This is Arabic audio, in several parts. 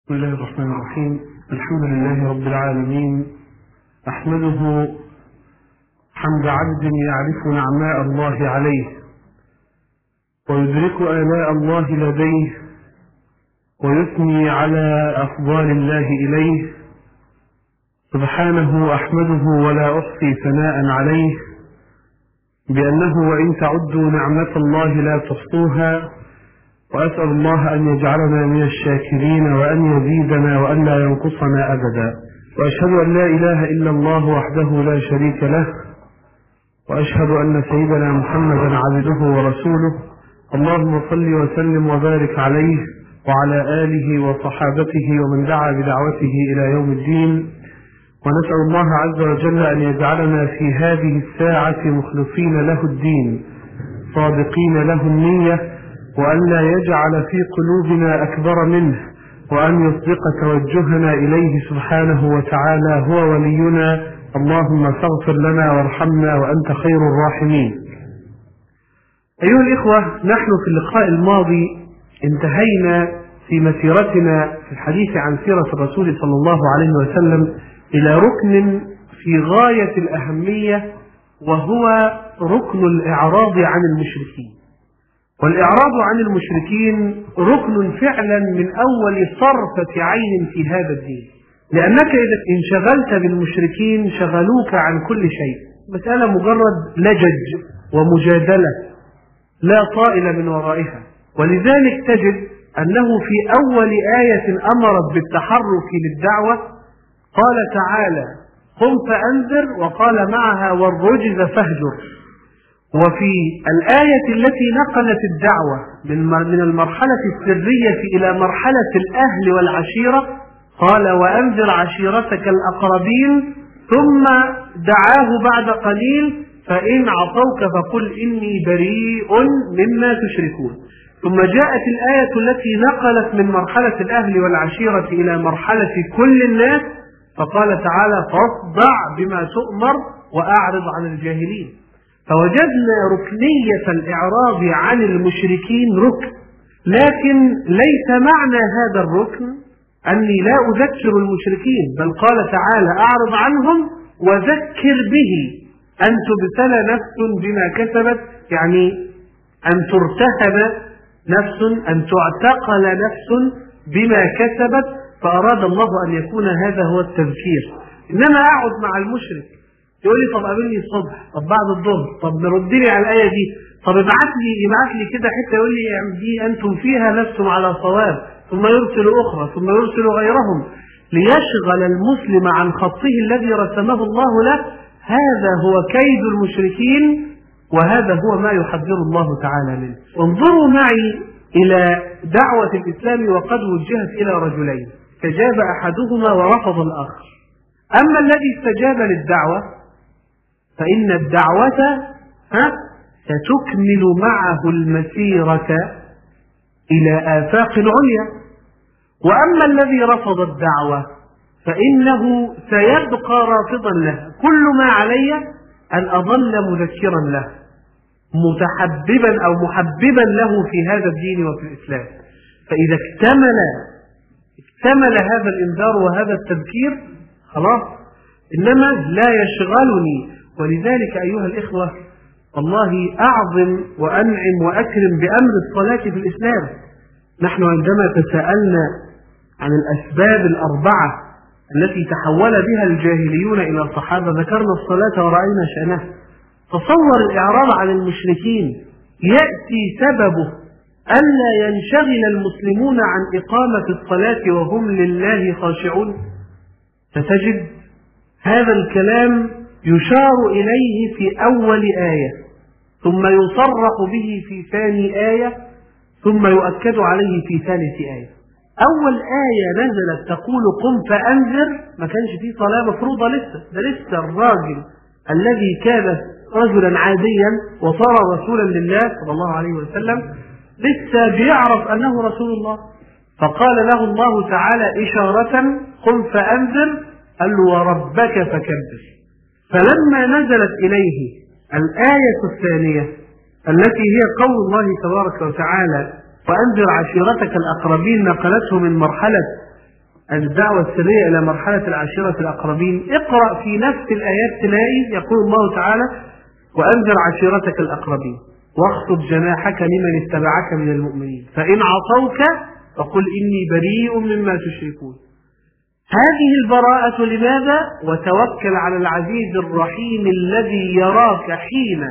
بسم الله الرحمن الرحيم. الحمد لله رب العالمين، أحمده حمد عبد يعرف نعماء الله عليه ويدرك آلاء الله لديه ويثني على أفضال الله إليه. سبحانه أحمده ولا أحصي ثناء عليه بأنه وإن تعدوا نعمة الله لا تحصوها، وأسأل الله أن يجعلنا من الشاكرين وأن يزيدنا وأن لا ينقصنا أبدا. وأشهد أن لا إله إلا الله وحده لا شريك له، وأشهد أن سيدنا محمدا عبده ورسوله. اللهم صل وسلم وبارك عليه وعلى آله وصحابته ومن دعا بدعوته إلى يوم الدين. ونسأل الله عز وجل أن يجعلنا في هذه الساعة مخلصين له الدين صادقين له النية، وأن لا يجعل في قلوبنا أكبر منه، وأن يصدق توجهنا إليه سبحانه وتعالى. هو ولينا، اللهم فاغفر لنا وارحمنا وأنت خير الراحمين. أيها الإخوة، نحن في اللقاء الماضي انتهينا في مسيرتنا في الحديث عن سيرة الرسول صلى الله عليه وسلم إلى ركن في غاية الأهمية، وهو ركن الإعراض عن المشركين. والإعراض عن المشركين ركن فعلا من أول طرفة عين في هذا الدين، لأنك إذا انشغلت بالمشركين شغلوك عن كل شيء. مسألة مجرد لجج ومجادلة لا طائل من ورائها. ولذلك تجد أنه في أول آية أمرت بالتحرك للدعوة قال تعالى: قم فأنذر، وقال معها: والرجز فاهجر. وفي الآية التي نقلت الدعوة من المرحلة السرية إلى مرحلة الأهل والعشيرة قال: وأنذر عشيرتك الأقربين، ثم دعاه بعد قليل: فإن عصوك فقل إني بريء مما تشركون. ثم جاءت الآية التي نقلت من مرحلة الأهل والعشيرة إلى مرحلة كل الناس، فقال تعالى: فاصدع بما تؤمر وأعرض عن الجاهلين. فوجدنا ركنية الإعراض عن المشركين ركن، لكن ليس معنى هذا الركن أني لا أذكر المشركين، بل قال تعالى: أعرض عنهم وذكر به أن تبتلى نفس بما كسبت، يعني أن ترتهب نفس، أن تعتقل نفس بما كسبت. فأراد الله أن يكون هذا هو التذكير. إنما أقعد مع المشرك يقول لي: طب قابلني الصبح، طب بعد الظهر، طب نرد لي على الآية دي، طب ابعت لي كده حتى يقول لي دي أنتم فيها لستم على صواب، ثم يرسل أخرى، ثم يرسل غيرهم، ليشغل المسلم عن خطه الذي رسمه الله له. هذا هو كيد المشركين، وهذا هو ما يحذر الله تعالى منه. انظروا معي إلى دعوة الإسلام وقد وجهت إلى رجلين، استجاب أحدهما ورفض الآخر. أما الذي استجاب للدعوة فإن الدعوة ستكمل معه المسيرة إلى آفاق عليا، وأما الذي رفض الدعوة فإنه سيبقى رافضا له. كل ما علي أن أظل مذكرا له، متحببا أو محببا له في هذا الدين وفي الإسلام. فإذا اكتمل هذا الإنذار وهذا التذكير خلاص، إنما لا يشغلني. ولذلك أيها الإخوة، والله أعظم وأنعم وأكرم بأمر الصلاة في الإسلام. نحن عندما تساءلنا عن الأسباب الأربعة التي تحول بها الجاهليون إلى الصحابة ذكرنا الصلاة ورأينا شأنها. تصور الإعراض عن المشركين يأتي سببه ألا ينشغل المسلمون عن إقامة الصلاة وهم لله خاشعون. فتجد هذا الكلام يشار إليه في أول آية، ثم يصرح به في ثاني آية، ثم يؤكد عليه في ثالث آية. أول آية نزلت تقول: قم فأنذر، ما كانش فيه صلاة مفروضة لسه الراجل الذي كان رجلا عاديا وصار رسولا لله صلى الله عليه وسلم لسه بيعرف أنه رسول الله. فقال له الله تعالى إشارة: قم فأنذر، قال له: وربك فكبر. فلما نزلت إليه الآية الثانية التي هي قول الله تبارك وتعالى: وأنذر عشيرتك الأقربين، نقلته من مرحلة الدعوة السرية إلى مرحلة العشيرة الأقربين، اقرأ في نفس الآيات تلاقي يقول الله تعالى: وأنذر عشيرتك الأقربين واخفض جناحك لمن اتبعك من المؤمنين فإن عصوك فقل إني بريء مما تشركون. هذه البراءة لماذا؟ وتوكل على العزيز الرحيم الذي يراك حين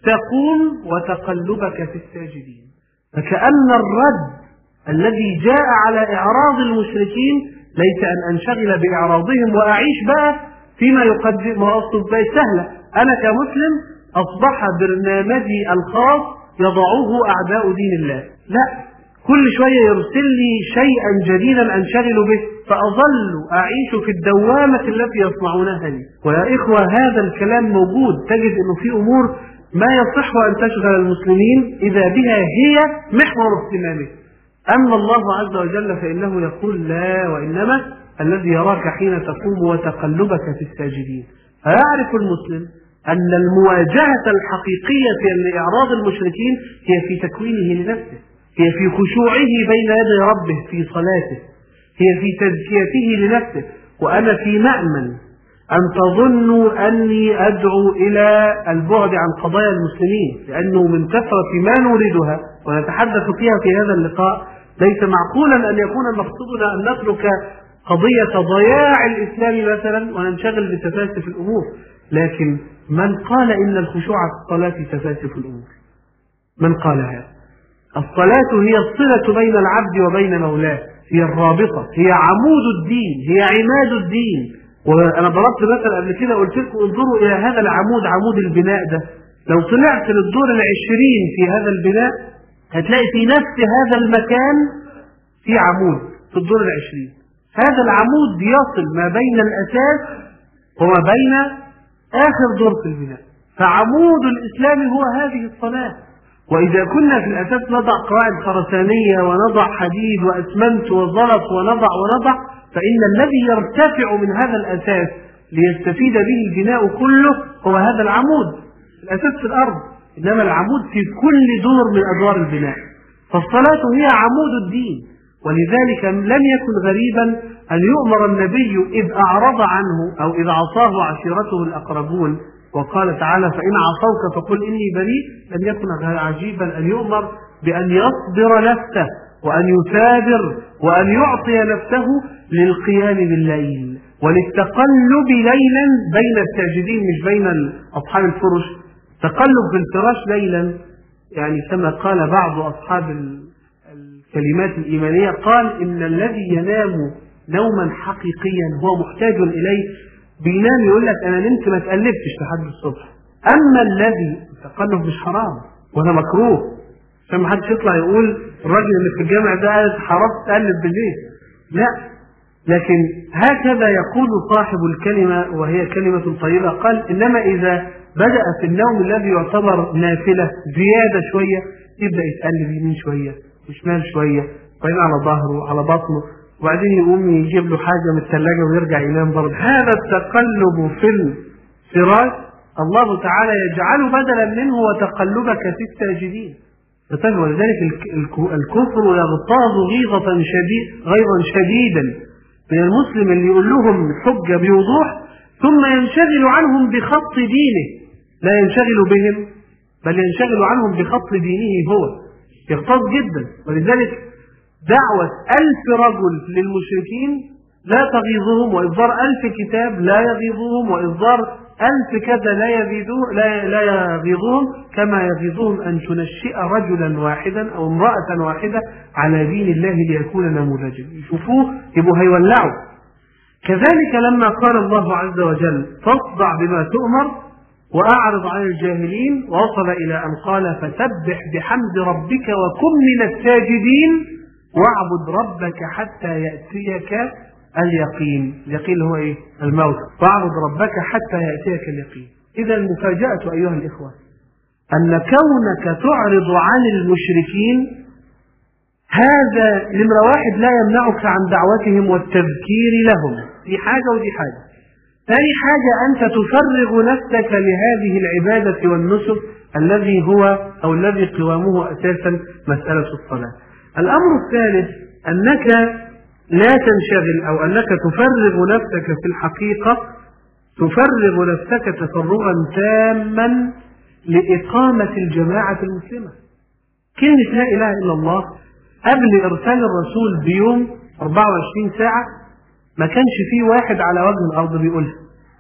تقوم وتقلبك في الساجدين. فكأن الرد الذي جاء على إعراض المشركين ليس أن أنشغل بإعراضهم وأعيش بقى فيما يقدم وأصب بقى سهلة. أنا كمسلم أصبح برنامجي الخاص يضعوه أعداء دين الله، لا، كل شوية يرسل لي شيئا جديدا أنشغل به فأظل أعيش في الدوامة التي يصنعونها لي. ويا إخوة هذا الكلام موجود، تجد أنه في أمور ما يصح أن تشغل المسلمين إذا بها هي محور اهتمامه. أما الله عز وجل فإنه يقول: لا، وإنما الذي يراك حين تقوم وتقلبك في الساجدين. فيعرف المسلم أن المواجهة الحقيقية لإعراض المشركين هي في تكوينه لنفسه، هي في خشوعه بين يدي ربه في صلاته، هي في تزكيته لنفسه. وأنا في مأمن أن تظنوا أني أدعو إلى البعد عن قضايا المسلمين، لأنه من كثرة ما نريدها ونتحدث فيها في هذا اللقاء ليس معقولا أن يكون مقصودنا أن نترك قضية ضياع الإسلام مثلا وننشغل بتفاسف الأمور. لكن من قال إن الخشوع في الصلاة تفاسف الأمور؟ من قال هذا؟ الصلاة هي الصلة بين العبد وبين مولاه، هي الرابطة، هي عمود الدين، هي عماد الدين. وأنا ضربت مثل قبل كده قلت لكم انظروا إلى هذا العمود، عمود البناء ده، لو طلعت للدور 20 في هذا البناء هتلاقي في نفس هذا المكان في عمود في الدور 20. هذا العمود يصل ما بين الأساس وما بين آخر دور في البناء. فعمود الإسلام هو هذه الصلاة. وإذا كنا في الأساس نضع قواعد خرسانية ونضع حديد وأسمنت وزلط ونضع، فإن الذي يرتفع من هذا الأساس ليستفيد به البناء كله هو هذا العمود. الأساس في الأرض، إنما العمود في كل دور من أدوار البناء. فالصلاة هي عمود الدين. ولذلك لم يكن غريبا أن يؤمر النبي إذ أعرض عنه أو إذ عصاه عشيرته الأقربون وقال تعالى: فإن عصوك فقل إني بريء، لم يكن عجيبا أن يؤمر بأن يصبر نفسه وأن يثابر وأن يعطي نفسه للقيام بالليل وللتقلب ليلا بين الساجدين، مش بين أصحاب الفرش، تقلب في الفراش ليلا. يعني كما قال بعض أصحاب الكلمات الإيمانية، قال إن الذي ينام نوما حقيقيا هو محتاج إليه، بينام يقول لك أنا نمت ما تقلبتش لحد الصبح. أما الذي التقلب مش حرام ولا مكروه، عشان ما حدش يطلع يقول الراجل اللي في الجامع ده حرام تقلب بالليل، لا. لكن هكذا يقول صاحب الكلمة وهي كلمة طيبة، قال: إنما إذا بدأ في النوم الذي يعتبر نافلة زيادة شوية يبدأ يتقلب يمين شوية وشمال شوية وبعدين على ظهره على بطنه، وبعدين يقوم يجيب له حاجة من الثلاجة ويرجع ينام برضه. هذا التقلب في الفراش الله تعالى يجعله بدلا منه وتقلبك في الساجدين. ولذلك الكفر يغتاظ غيظا شديدا من المسلم اللي يقول لهم حجة بوضوح ثم ينشغل عنهم بخط دينه، لا ينشغل بهم بل ينشغل عنهم بخط دينه هو، يغتاظ جدا. ولذلك دعوة 1000 رجل للمشركين لا تغيظهم، وإصدار 1000 كتاب لا يغيظهم، وإصدار 1000 كذا لا يغيظهم، كما يغيظهم أن تنشئ رجلا واحدا أو امرأة واحدة على دين الله ليكون نموذجا، يشوفوه يبقوا هيولعوا. كذلك لما قال الله عز وجل: فاصدع بما تؤمر وأعرض عن الجاهلين، ووصل إلى أن قال: فسبح بحمد ربك وكن من الساجدين واعبد ربك حتى يأتيك اليقين. اليقين هو إيه؟ الموت. واعبد ربك حتى يأتيك اليقين. إذا المفاجأة أيها الإخوة أن كونك تعرض عن المشركين هذا نمرة واحد لا يمنعك عن دعوتهم والتذكير لهم، دي حاجة ودي حاجة. ثاني حاجة أنت تفرغ نفسك لهذه العبادة والنسك الذي هو أو الذي قوامه أساسا مسألة الصلاة. الأمر الثالث أنك لا تنشغل، أو أنك تفرغ نفسك في الحقيقة، تفرغ نفسك تفرغا تاما لإقامة الجماعة المسلمة. كلمة لا إله إلا الله قبل إرسال الرسول بيوم 24 ساعة ما كانش فيه واحد على وجه الأرض بيقولها،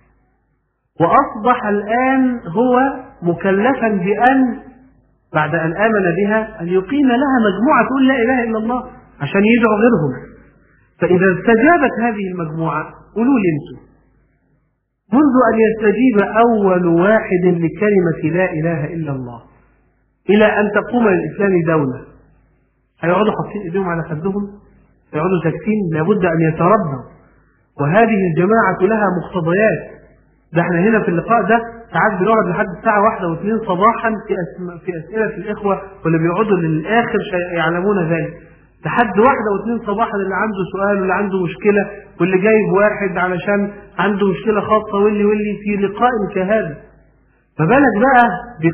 وأصبح الآن هو مكلفا بأن بعد أن آمن بها أن يقيم لها مجموعة تقول لا إله إلا الله عشان يدعو غيرهم. فإذا استجابت هذه المجموعة، قولوا لي انتم، منذ أن يستجيب أول واحد لكلمة لا إله إلا الله إلى أن تقوم للإسلام دولة، هيقعدوا حاطين إيديهم على خدهم؟ هيقعدوا ساكتين؟ لابد أن يتربوا. وهذه الجماعة لها مقتضيات. ده احنا هنا في اللقاء ده ساعات بنقعد لحد الساعة 1 و2 صباحا في أسئلة الإخوة، واللي بيقعدوا للآخر يعلمون ذلك، لحد 1 و2 صباحا، اللي عنده سؤال واللي عنده مشكلة واللي جايب واحد علشان عنده مشكلة خاصة واللي في لقاء كهذا. فبالك بقى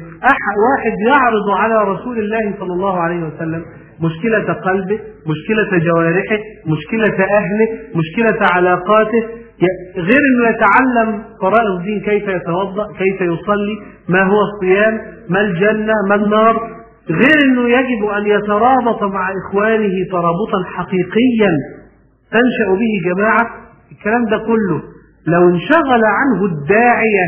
واحد يعرض على رسول الله صلى الله عليه وسلم مشكلة قلبه، مشكلة جوارحه، مشكلة أهله، مشكلة علاقاته، غير أنه يتعلم فرائض الدين، كيف يتوضأ، كيف يصلي، ما هو الصيام، ما الجنة، ما النار، غير أنه يجب أن يترابط مع إخوانه ترابطا حقيقيا تنشأ به جماعة. الكلام ده كله لو انشغل عنه الداعية،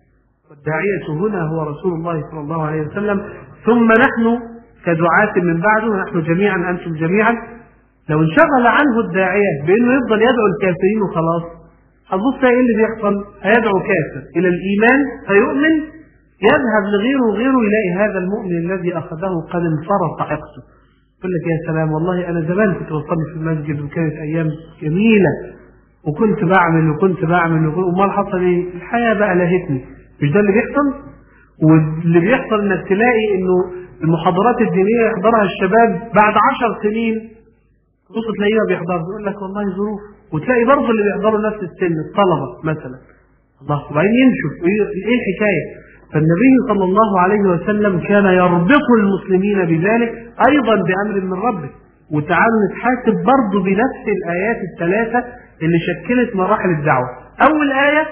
والداعية هنا هو رسول الله صلى الله عليه وسلم، ثم نحن كدعاة من بعده، نحن جميعا أنتم جميعا، لو انشغل عنه الداعية بأنه يفضل يدعو الكافرين وخلاص، هتبص ايه اللي بيحصل؟ هيدعو كافر إلى الإيمان فيؤمن، يذهب لغيره وغيره يلاقي هذا المؤمن الذي أخذه قد انفرط عقده. يقول لك يا سلام، والله أنا زمان كنت بصلي في المسجد وكانت أيام جميلة وكنت بعمل وما حصل ايه؟ الحياة بقى لهتني. مش ده اللي بيحصل؟ واللي بيحصل انك تلاقي انه المحاضرات الدينية يحضرها الشباب بعد 10 سنين تبص تلاقيه ما بيحضرش، يقول لك والله ظروف، وتلاقي برضه اللي بيحضروا نفس السن الطلبة مثلا، الله، وبعدين يمشوا ايه الحكاية؟ فالنبي صلى الله عليه وسلم كان يربط المسلمين بذلك أيضا بأمر من ربه. وتعالوا نتحاسب برضه بنفس الآيات الثلاثة اللي شكلت مراحل الدعوة. أول آية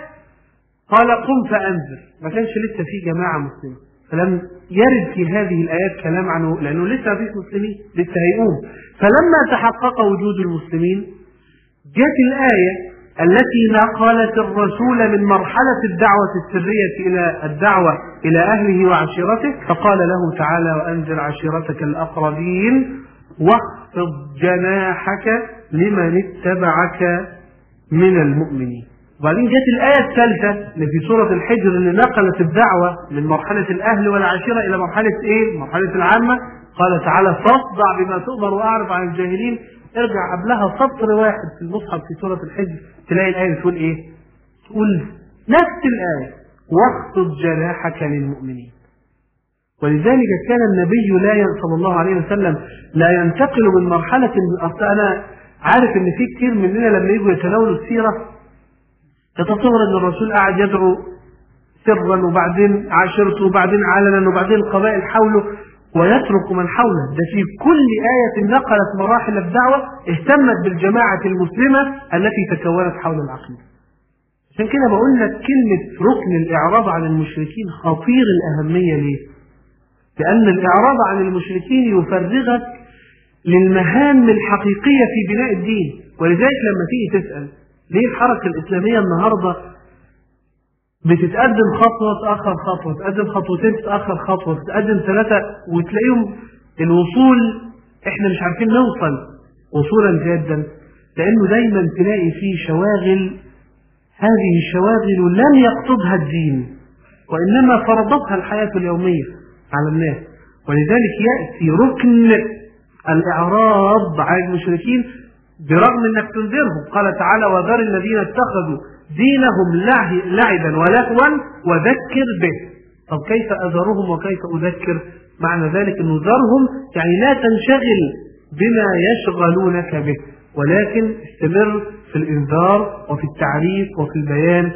قال قم فأنذر، ما كانش لسه في جماعة مسلمة، فلم يرد في هذه الآيات كلام عنه لأنه لسه فيش مسلمين، لسه هيقوم. فلما تحقق وجود المسلمين جاءت الآية التي نقلت الرسول من مرحلة الدعوة السرية إلى الدعوة إلى أهله وعشيرته، فقال له تعالى وأنذر عشيرتك الأقربين واخفض جناحك لمن اتبعك من المؤمنين. وبعدين جاءت الآية الثالثة اللي في سورة الحجر اللي نقلت الدعوة من مرحلة الأهل والعشيرة إلى مرحلة إيه؟ مرحلة العامة. قال تعالى فاصدع بما تؤمر وأعرض عن الجاهلين. ارجع قبلها سطر واحد في المصحف في سورة الحجر تلاقي الآية بتقول إيه؟ تقول نفس الآية واخفض جناحك للمؤمنين. ولذلك كان النبي صلى الله عليه وسلم لا ينتقل من مرحلة. أصل أنا عارف إن في كتير مننا لما يجوا يتناولوا السيرة تتصور أن الرسول قاعد يدعو سرا وبعدين عاشرته وبعدين علنا وبعدين القبائل حوله ويترك من حوله. ده في كل آية نقلت مراحل الدعوة اهتمت بالجماعة المسلمة التي تكونت حول العقيدة. عشان كده بقول لك كلمة ركن الإعراض عن المشركين خطير الأهمية. ليه؟ لأن الإعراض عن المشركين يفرغك للمهام الحقيقية في بناء الدين. ولذلك لما تيجي تسأل ليه الحركة الإسلامية النهاردة بتتقدم خطوة تأخر خطوة، تقدم خطوتين تأخر خطوة، تقدم 3 وتلاقيهم الوصول احنا مش عارفين نوصل وصولا جادا، لأنه دايما تلاقي فيه شواغل. هذه الشواغل لم يقصدها الدين وإنما فرضتها الحياة اليومية على الناس. ولذلك يأتي ركن الإعراض عن المشركين برغم أنك تنذرهم. قال تعالى وذر الذين اتخذوا دينهم لعبا ولهوا وذكر به. طب كيف أذرهم وكيف أذكر؟ معنى ذلك أن ذرهم يعني لا تنشغل بما يشغلونك به، ولكن استمر في الإنذار وفي التعريف وفي البيان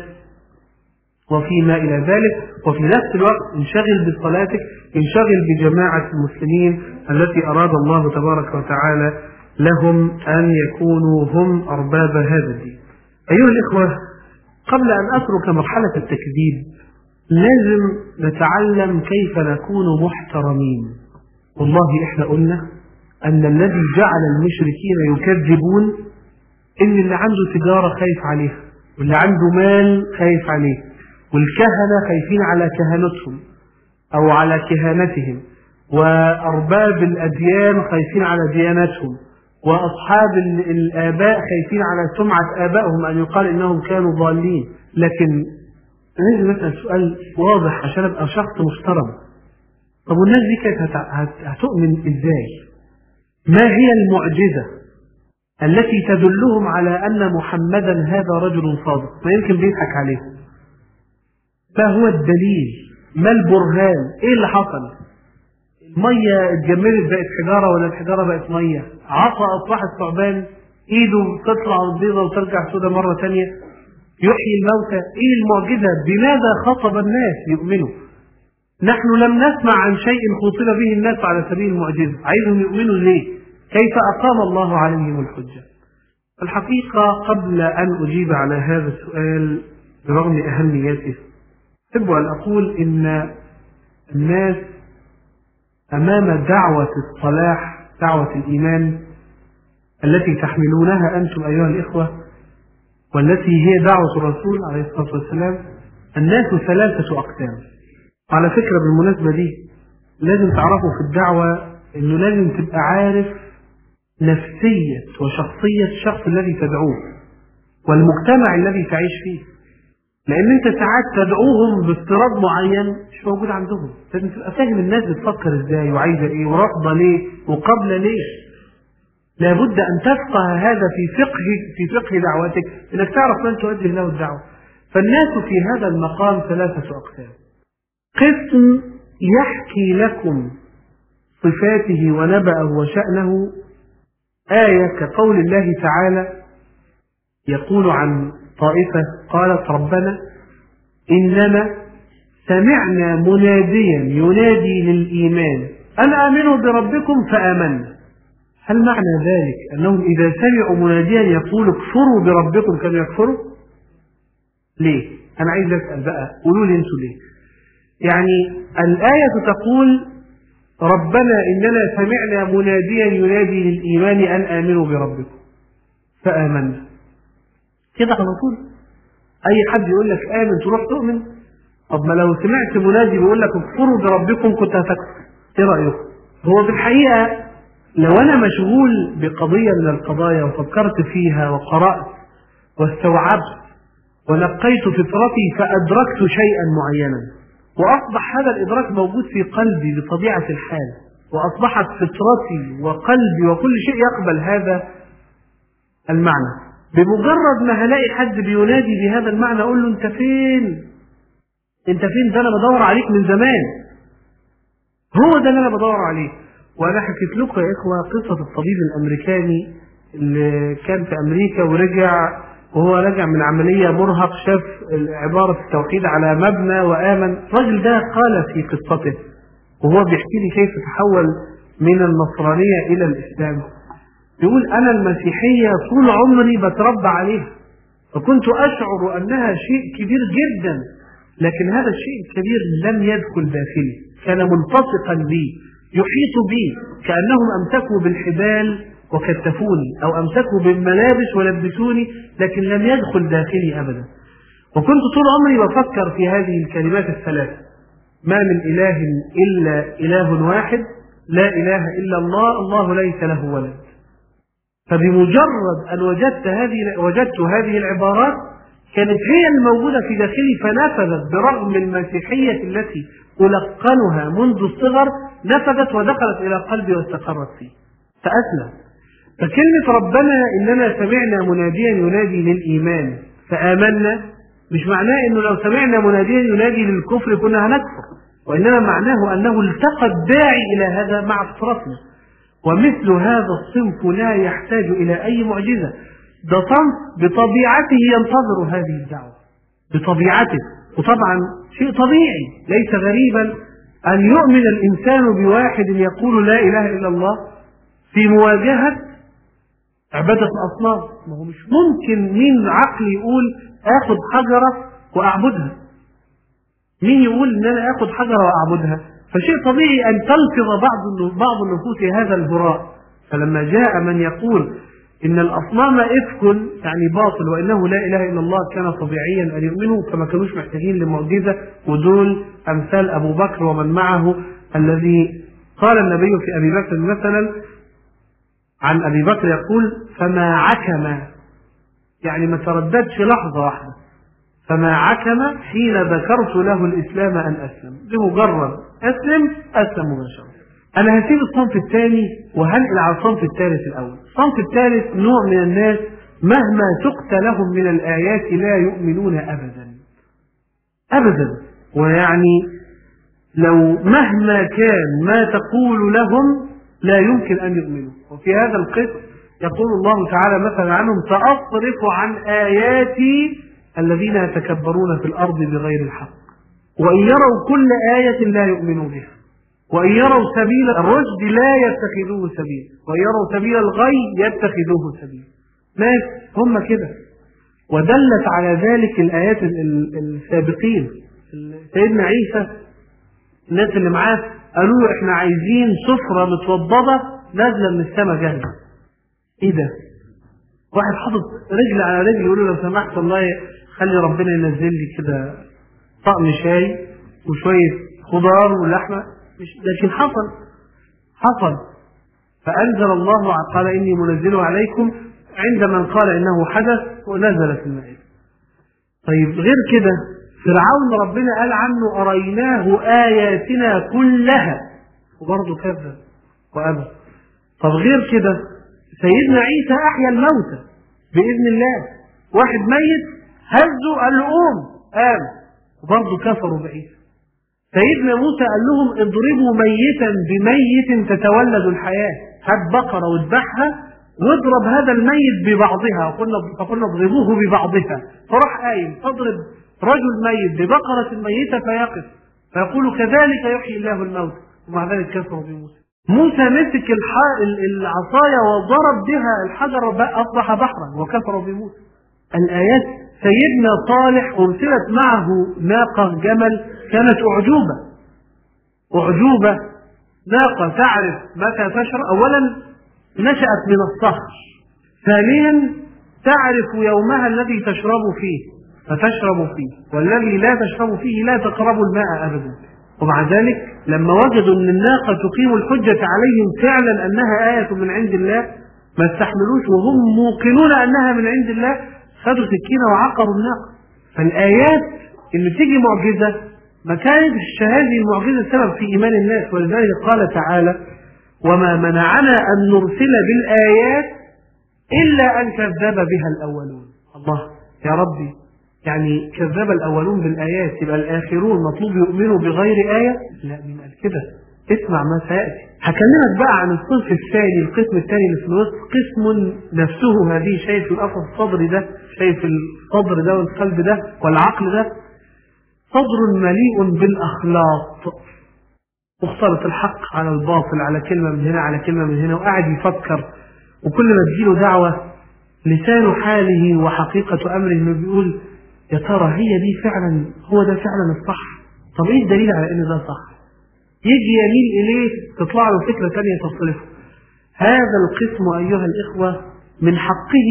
وفيما إلى ذلك، وفي نفس الوقت انشغل بصلاتك، انشغل بجماعة المسلمين التي أراد الله تبارك وتعالى لهم أن يكونوا هم أرباب هذا الدين. أيها الإخوة، قبل أن أترك مرحلة التكذيب لازم نتعلم كيف نكون محترمين. والله إحنا قلنا أن الذي جعل المشركين يكذبون إن اللي عنده تجارة خايف عليها، واللي عنده مال خايف عليه، والكهنة خايفين على كهنتهم أو على كهانتهم، وأرباب الأديان خايفين على ديانتهم، وأصحاب الآباء خايفين على سمعة آبائهم أن يقال إنهم كانوا ضالين. لكن لازم نسأل سؤال واضح عشان أبقى شخص محترم. طب والناس دي كانت هتؤمن إزاي؟ ما هي المعجزة التي تدلهم على أن محمدا هذا رجل صادق؟ ما يمكن بيضحك عليهم. ما هو الدليل؟ ما البرهان؟ إيه اللي حصل؟ المية اتجمدت بقت حجارة ولا الحجارة بقت مية؟ عصا أصبحت ثعبان، إيده تطلع بيضة وترجع سودة مرة تانية، يحيي الموتى. إيه المعجزة؟ بماذا خاطب الناس يؤمنوا؟ نحن لم نسمع عن شيء خاطب به الناس على سبيل المعجزة. عايزهم يؤمنوا ليه؟ كيف أقام الله عليهم الحجة؟ الحقيقة قبل أن أجيب على هذا السؤال برغم أهميته أحب أن أقول إن الناس أمام دعوة الصلاح، دعوة الإيمان التي تحملونها أنتم أيها الإخوة، والتي هي دعوة الرسول عليه الصلاة والسلام، الناس ثلاثة أقسام. على فكرة بالمناسبة دي لازم تعرفوا في الدعوة إنه لازم تبقى عارف نفسية وشخصية الشخص الذي تدعوه والمجتمع الذي تعيش فيه، لأن أنت ساعات تدعوهم بافتراض معين مش موجود عندهم. لازم تبقى فاهم الناس بتفكر إزاي وعايزة إيه ورافضة ليه وقابلة ليه. لابد أن تفقه هذا في فقه دعوتك، إنك تعرف من تؤدي له الدعوة. فالناس في هذا المقام ثلاثة أقسام. قسم يحكي لكم صفاته ونبأه وشأنه، آية كقول الله تعالى يقول عن طائفة قالت ربنا إننا سمعنا مناديا ينادي للإيمان أن آمنوا بربكم فآمنا. هل معنى ذلك أنهم إذا سمعوا مناديا يقول اكفروا بربكم كانوا يكفروا؟ ليه؟ أنا عايز أسأل بقى، قولوا لي أنتوا ليه؟ يعني الآية تقول ربنا إننا سمعنا مناديا ينادي للإيمان أن آمنوا بربكم فآمنا. كده على طول أي حد يقول لك آمن تروح تؤمن؟ طب ما لو سمعت منادي بيقول لك اكفروا بربكم كنت هتكفر، إيه رأيكم؟ هو في الحقيقة لو أنا مشغول بقضية من القضايا وفكرت فيها وقرأت واستوعبت ونقيت فطرتي فأدركت شيئا معينا، وأصبح هذا الإدراك موجود في قلبي بطبيعة الحال، وأصبحت فطرتي وقلبي وكل شيء يقبل هذا المعنى، بمجرد ما هلاقي حد بينادي بهذا المعنى أقول له أنت فين؟ أنت فين؟ ده أنا بدور عليك من زمان. هو ده اللي أنا بدور عليه. وأنا حكيت لكم يا إخوة قصة الطبيب الأمريكاني اللي كان في أمريكا ورجع، وهو رجع من عملية مرهق، شاف عبارة التوحيد على مبنى وآمن. الرجل ده قال في قصته وهو بيحكي لي كيف تحول من النصرانية إلى الإسلام، يقول أنا المسيحية طول عمري بتربى عليها، فكنت أشعر أنها شيء كبير جدا، لكن هذا الشيء الكبير لم يدخل داخلي، كان ملتصقا بي، يحيط بي، كأنهم أمسكوا بالحبال وكتفوني أو أمسكوا بالملابس ولبسوني، لكن لم يدخل داخلي أبدا. وكنت طول عمري بفكر في هذه الكلمات الثلاثة: ما من إله إلا إله واحد، لا إله إلا الله، الله ليس له ولد. فبمجرد أن وجدت هذه العبارات كانت هي الموجودة في داخلي، فنفذت برغم المسيحية التي ألقنها منذ الصغر، نفذت ودخلت إلى قلبي واستقرت فيه فأسلم. فكلمة ربنا إننا سمعنا مناديا ينادي للإيمان فآمنا مش معناه إنه لو سمعنا مناديا ينادي للكفر كنا هنكفر، وإنما معناه أنه التقى الداعي إلى هذا مع فطرتنا. ومثل هذا الصنف لا يحتاج إلى أي معجزة، ده صنف بطبيعته ينتظر هذه الدعوة بطبيعته. وطبعا شيء طبيعي ليس غريبا أن يؤمن الإنسان بواحد يقول لا إله إلا الله في مواجهة عبادة الأصنام. ما هو مش ممكن مين عقل يقول آخذ حجرة وأعبدها، مين يقول إن أنا آخذ حجرة وأعبدها؟ فشيء طبيعي أن تلفظ بعض النفوس هذا الهراء. فلما جاء من يقول إن الأصنام إفك يعني باطل وإنه لا إله إلا الله، كان طبيعيا أن يؤمنوا، فما كانوش محتاجين لمعجزة. ودول أمثال أبو بكر ومن معه، الذي قال النبي في أبي بكر مثلا عن أبي بكر يقول فما عكم، يعني ما ترددش لحظة واحدة، فما عكم حين ذكرت له الإسلام أن أسلم، بمجرد أسلم مباشرة. أنا هسيب الصنف الثاني وهنقل على الصنف الثالث الأول. الصنف الثالث نوع من الناس مهما تؤتى لهم من الآيات لا يؤمنون أبدا، ويعني لو مهما كان ما تقول لهم لا يمكن أن يؤمنوا. وفي هذا القسم يقول الله تعالى مثلا عنهم سأصرف عن آياتي الذين يتكبرون في الأرض بغير الحق وإن يروا كل آية لا يؤمنوا بها وإن يروا سبيل الرشد لا يتخذوه سبيل وإن يروا سبيل الغي يتخذوه سبيل. ناس هم كده. ودلت على ذلك الآيات السابقين. سيدنا عيسى الناس اللي معاه قالوا له احنا عايزين سفرة متوضبة نازلة من السماء جاهزة. ايه ده؟ واحد حاطط رجل على رجل يقول له لو سمحت والله خلي ربنا ينزل لي كده طقم شاي وشوية خضار ولحمة. لكن حصل فأنزل الله قال إني منزله عليكم عند من قال إنه حدث ونزل في المائدة. طيب غير كده فرعون ربنا قال عنه أريناه آياتنا كلها وبرضه كذب وأبى. طب غير كده سيدنا عيسى أحيا الموتى بإذن الله. واحد ميت هزه قال له قام وبرضه كفروا بعيسى. سيدنا موسى قال لهم اضربوا ميتا بميت تتولد الحياة، هات بقرة واذبحها واضرب هذا الميت ببعضها، فقلنا اضربوه ببعضها. فراح قايم تضرب رجل ميت ببقرة ميتة فيقف فيقول كذلك يحيي الله الموت، ومع ذلك كفروا بموسى. موسى مسك العصاية وضرب بها الحجر أصبح بحرا وكفروا بموسى. الآيات سيدنا صالح أرسلت معه ناقة جمل كانت أعجوبة ناقة تعرف متى تشرب. أولا نشأت من الصخر، ثانيا تعرف يومها الذي تشرب فيه فتشرب فيه والذي لا تشرب فيه لا تقرب الماء أبدا. ومع ذلك لما وجدوا أن الناقة تقيم الحجة عليهم فعلا أنها آية من عند الله ما استحملوش وهم موقنون أنها من عند الله، خدوا سكينة وعقروا الناقة. فالآيات اللي تيجي معجزة ما كانتش هذه المعجزة سبب في إيمان الناس. ولذلك قال تعالى وما منعنا أن نرسل بالآيات إلا أن كذب بها الأولون. الله يا ربي، يعني كذب الأولون بالآيات يبقى الآخرون مطلوب يؤمنوا بغير آية؟ لا، من قال كده؟ اسمع ما سيأتي. هكلمك بقى عن الصنف الثاني، القسم الثاني اللي في الوسط، قسم نفسه هذه. شايف القفص الصدري ده، شايف الصدر ده والقلب ده والعقل ده، صدر مليء بالأخلاق، مختلط الحق على الباطل، على كلمة من هنا على كلمة من هنا، وقاعد يفكر. وكل ما تجيله دعوة لسان حاله وحقيقة أمره انه بيقول يا ترى هي دي فعلا، هو ده فعلا الصح؟ طب ايه الدليل على ان ده صح؟ يجي يميل اليه تطلع له فكرة ثانية تصرفه. هذا القسم أيها الإخوة من حقه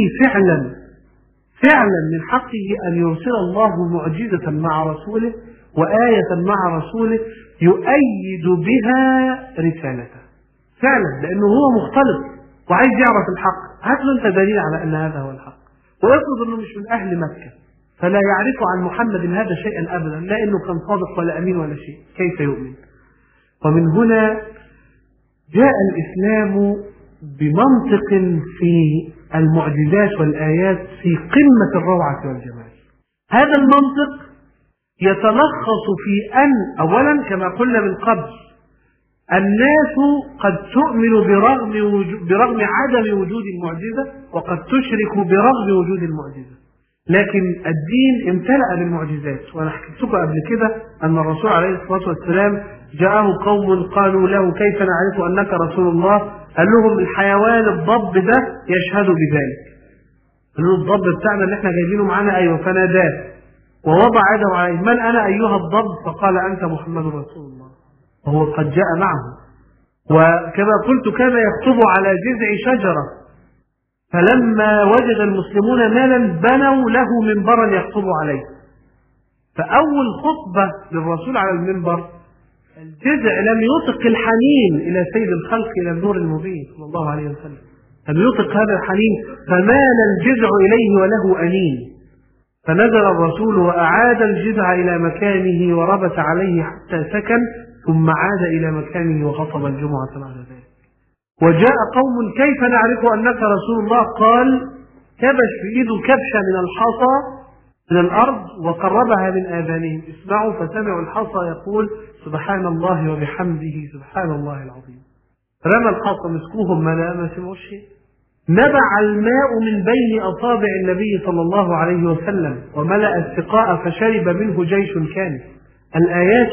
فعلا من حقه أن يرسل الله معجزة مع رسوله وآية مع رسوله يؤيد بها رسالته فعلا، لأنه هو مختلط وعايز يعرف الحق. هات له أنت دليل على أن هذا هو الحق. ويفرض أنه مش من أهل مكة فلا يعرف عن محمد هذا شيئا أبدا، لا أنه كان صادق ولا أمين ولا شيء، كيف يؤمن؟ ومن هنا جاء الإسلام بمنطق في المعجزات والآيات في قمة الروعة والجمال. هذا المنطق يتلخص في أن أولا كما قلنا من قبل الناس قد تؤمن برغم عدم وجود المعجزة وقد تشرك برغم وجود المعجزة، لكن الدين امتلأ بالمعجزات. وأنا حكيت لكم قبل كده أن الرسول عليه الصلاة والسلام جاءه قوم قالوا له كيف نعرف أنك رسول الله؟ قال لهم الحيوان الضب ده يشهد بذلك. قالوا له الضب بتاعنا اللي احنا جايبينه معانا. ايوه. فناداه ووضع يده عليه. من انا ايها الضب؟ فقال انت محمد رسول الله، وهو قد جاء معه. وكما قلت كان يخطب على جذع شجرة، فلما وجد المسلمون مالا بنوا له منبرا يخطب عليه. فأول خطبة للرسول على المنبر الجذع لم يطق الحنين إلى سيد الخلق، إلى النور المبين صلى الله عليه وسلم، لم يطق هذا الحنين، فمال الجذع إليه وله أنين. فنزل الرسول وأعاد الجذع إلى مكانه وربت عليه حتى سكن، ثم عاد إلى مكانه وخطب الجمعة بعد ذلك. وجاء قوم كيف نعرف أنك رسول الله؟ قال كبش في إيده كبشة من الحصى من الأرض وقربها من آذانهم، اسمعوا. فسمعوا الحصى يقول سبحان الله وبحمده سبحان الله العظيم. رمى الحصى مسكوهم ما سمعوا شيء. نبع الماء من بين أصابع النبي صلى الله عليه وسلم وملأ السقاء فشرب منه جيش كامل. الآيات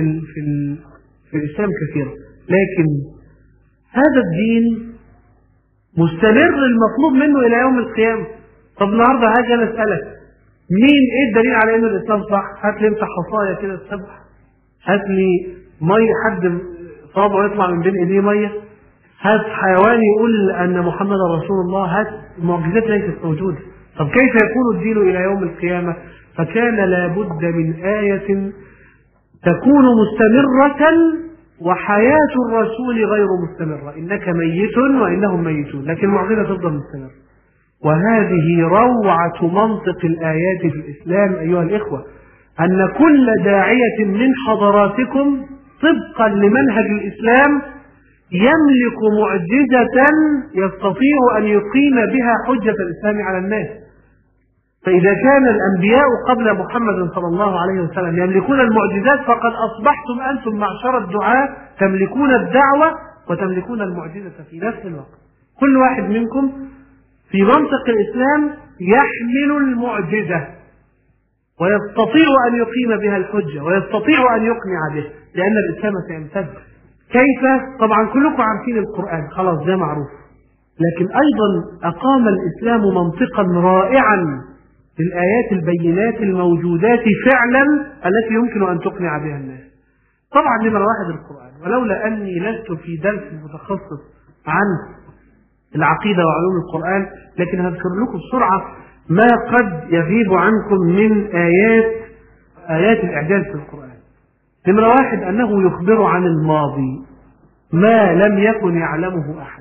في الإسلام كثيرة، لكن هذا الدين مستمر المطلوب منه إلى يوم القيامة. طب النهارده هاجي أنا أسألك مين إيه الدليل على إنه الإسلام صح؟ هات لي أنت حصاية كده السبح، هات لي مية حد صابعه يطلع من بين إيديه مية، هات حيوان يقول أن محمد رسول الله، هات معجزات ليست موجودة. طب كيف يكون الدين إلى يوم القيامة؟ فكان لابد من آية تكون مستمرة وحياة الرسول غير مستمرة. إنك ميت وإنهم ميتون، لكن المعجزة تفضل مستمرة. وهذه روعة منطق الآيات في الإسلام أيها الإخوة، أن كل داعية من حضراتكم طبقا لمنهج الإسلام يملك معجزة يستطيع أن يقيم بها حجة الإسلام على الناس. فإذا كان الأنبياء قبل محمد صلى الله عليه وسلم يملكون المعجزات، فقد أصبحتم أنتم معشر الدعاة تملكون الدعوة وتملكون المعجزة في نفس الوقت. كل واحد منكم في منطق الإسلام يحمل المعجزة ويستطيع أن يقيم بها الحجة ويستطيع أن يقنع به، لأن الإسلام سيمتد. كيف؟ طبعا كلكم عارفين القرآن، خلاص ده معروف، لكن أيضا أقام الإسلام منطقا رائعا للآيات البينات الموجودات فعلا التي يمكن أن تقنع بها الناس. طبعا نمرة واحد القرآن، ولولا أني لست في درس متخصص عن العقيدة وعلوم القرآن، لكن هذكر لكم بسرعة ما قد يغيب عنكم من آيات الإعجاز في القرآن. نمرة واحد أنه يخبر عن الماضي ما لم يكن يعلمه أحد،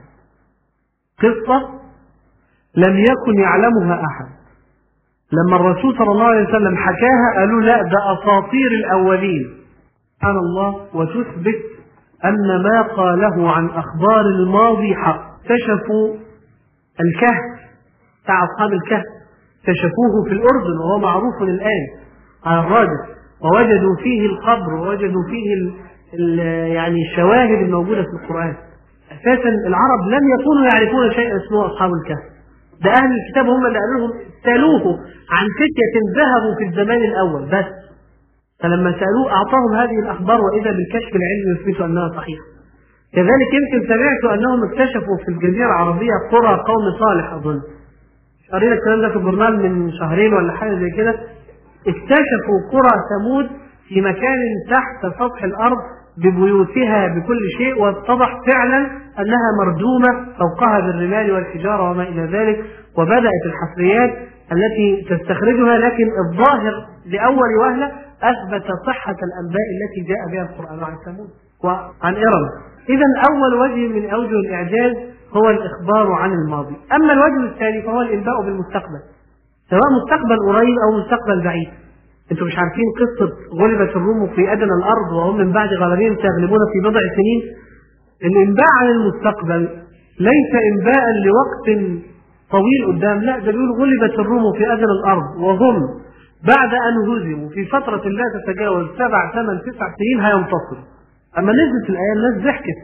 قصة لم يكن يعلمها أحد. لما الرسول صلى الله عليه وسلم حكاها قالوا لا ده أساطير الأولين، سبحان الله، وتثبت أن ما قاله عن أخبار الماضي حق. اكتشفوا الكهف بتاع أصحاب الكهف، اكتشفوه في الأردن وهو معروف الآن على الراجح، ووجدوا فيه القبر ووجدوا فيه يعني الشواهد الموجودة في القرآن. أساسا العرب لم يكونوا يعرفون شيئا اسمه أصحاب الكهف، ده أهل الكتاب هم اللي قالوا لهم سألوه عن فتية ذهبوا في الزمان الأول بس، فلما سألوه أعطاهم هذه الأخبار وإذا بالكشف العلمي يثبت أنها صحيحة. كذلك يمكن سمعت أنهم اكتشفوا في الجزيرة العربية قرى قوم صالح، أظن قرينا الكلام ده في الجورنال من شهرين ولا حاجة زي كده، اكتشفوا قرى ثمود في مكان تحت سطح الأرض ببيوتها بكل شيء، واتضح فعلا أنها مردومة فوقها بالرمال والحجارة وما إلى ذلك، وبدأت الحفريات التي تستخرجها، لكن الظاهر لأول وهلة أثبت صحة الأنباء التي جاء بها القرآن عن ثمود وعن إرم. إذا أول وجه من أوجه الإعجاز هو الإخبار عن الماضي. أما الوجه الثاني فهو الإنباء بالمستقبل، سواء مستقبل قريب أو مستقبل بعيد. أنتم مش عارفين قصة غلبت الروم في أدنى الأرض وهم من بعد غلبهم سيغلبون في بضع سنين؟ الإنباء عن المستقبل ليس إنباء لوقت طويل قدام، لا، ده بيقول غلبت الروم في أدنى الأرض وهم بعد أن هزموا في فترة لا تتجاوز 7 8 9 سنين هينتصروا. أما نزلت الآية الناس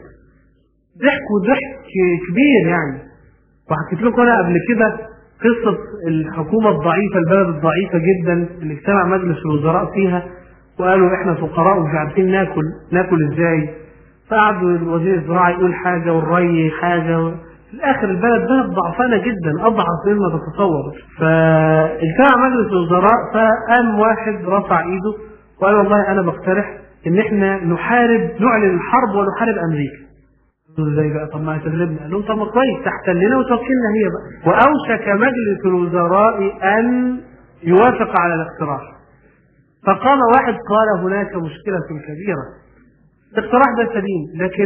ضحكوا ضحك كبير يعني. وحكيت لكم أنا قبل كده قصة الحكومة الضعيفة، البلد الضعيفة جدا اللي اجتمع مجلس الوزراء فيها وقالوا احنا فقراء ومش عارفين ناكل ازاي، فقعدوا الوزير الزراعي يقول حاجة والري حاجة، في الآخر البلد ضعفانة جدا، أضعف مما تتصور. فاجتمع مجلس الوزراء، فقام واحد رفع إيده وقال والله أنا بقترح إن إحنا نحارب، نعلن الحرب ونحارب أمريكا. قالوا ازاي بقى؟ طب ما هتغلبنا. قال لهم طب ما كويس، تحتلنا وتوكلنا هي بقى. وأوشك مجلس الوزراء أن يوافق على الاقتراح. فقام واحد قال هناك مشكلة كبيرة، الاقتراح ده سليم، لكن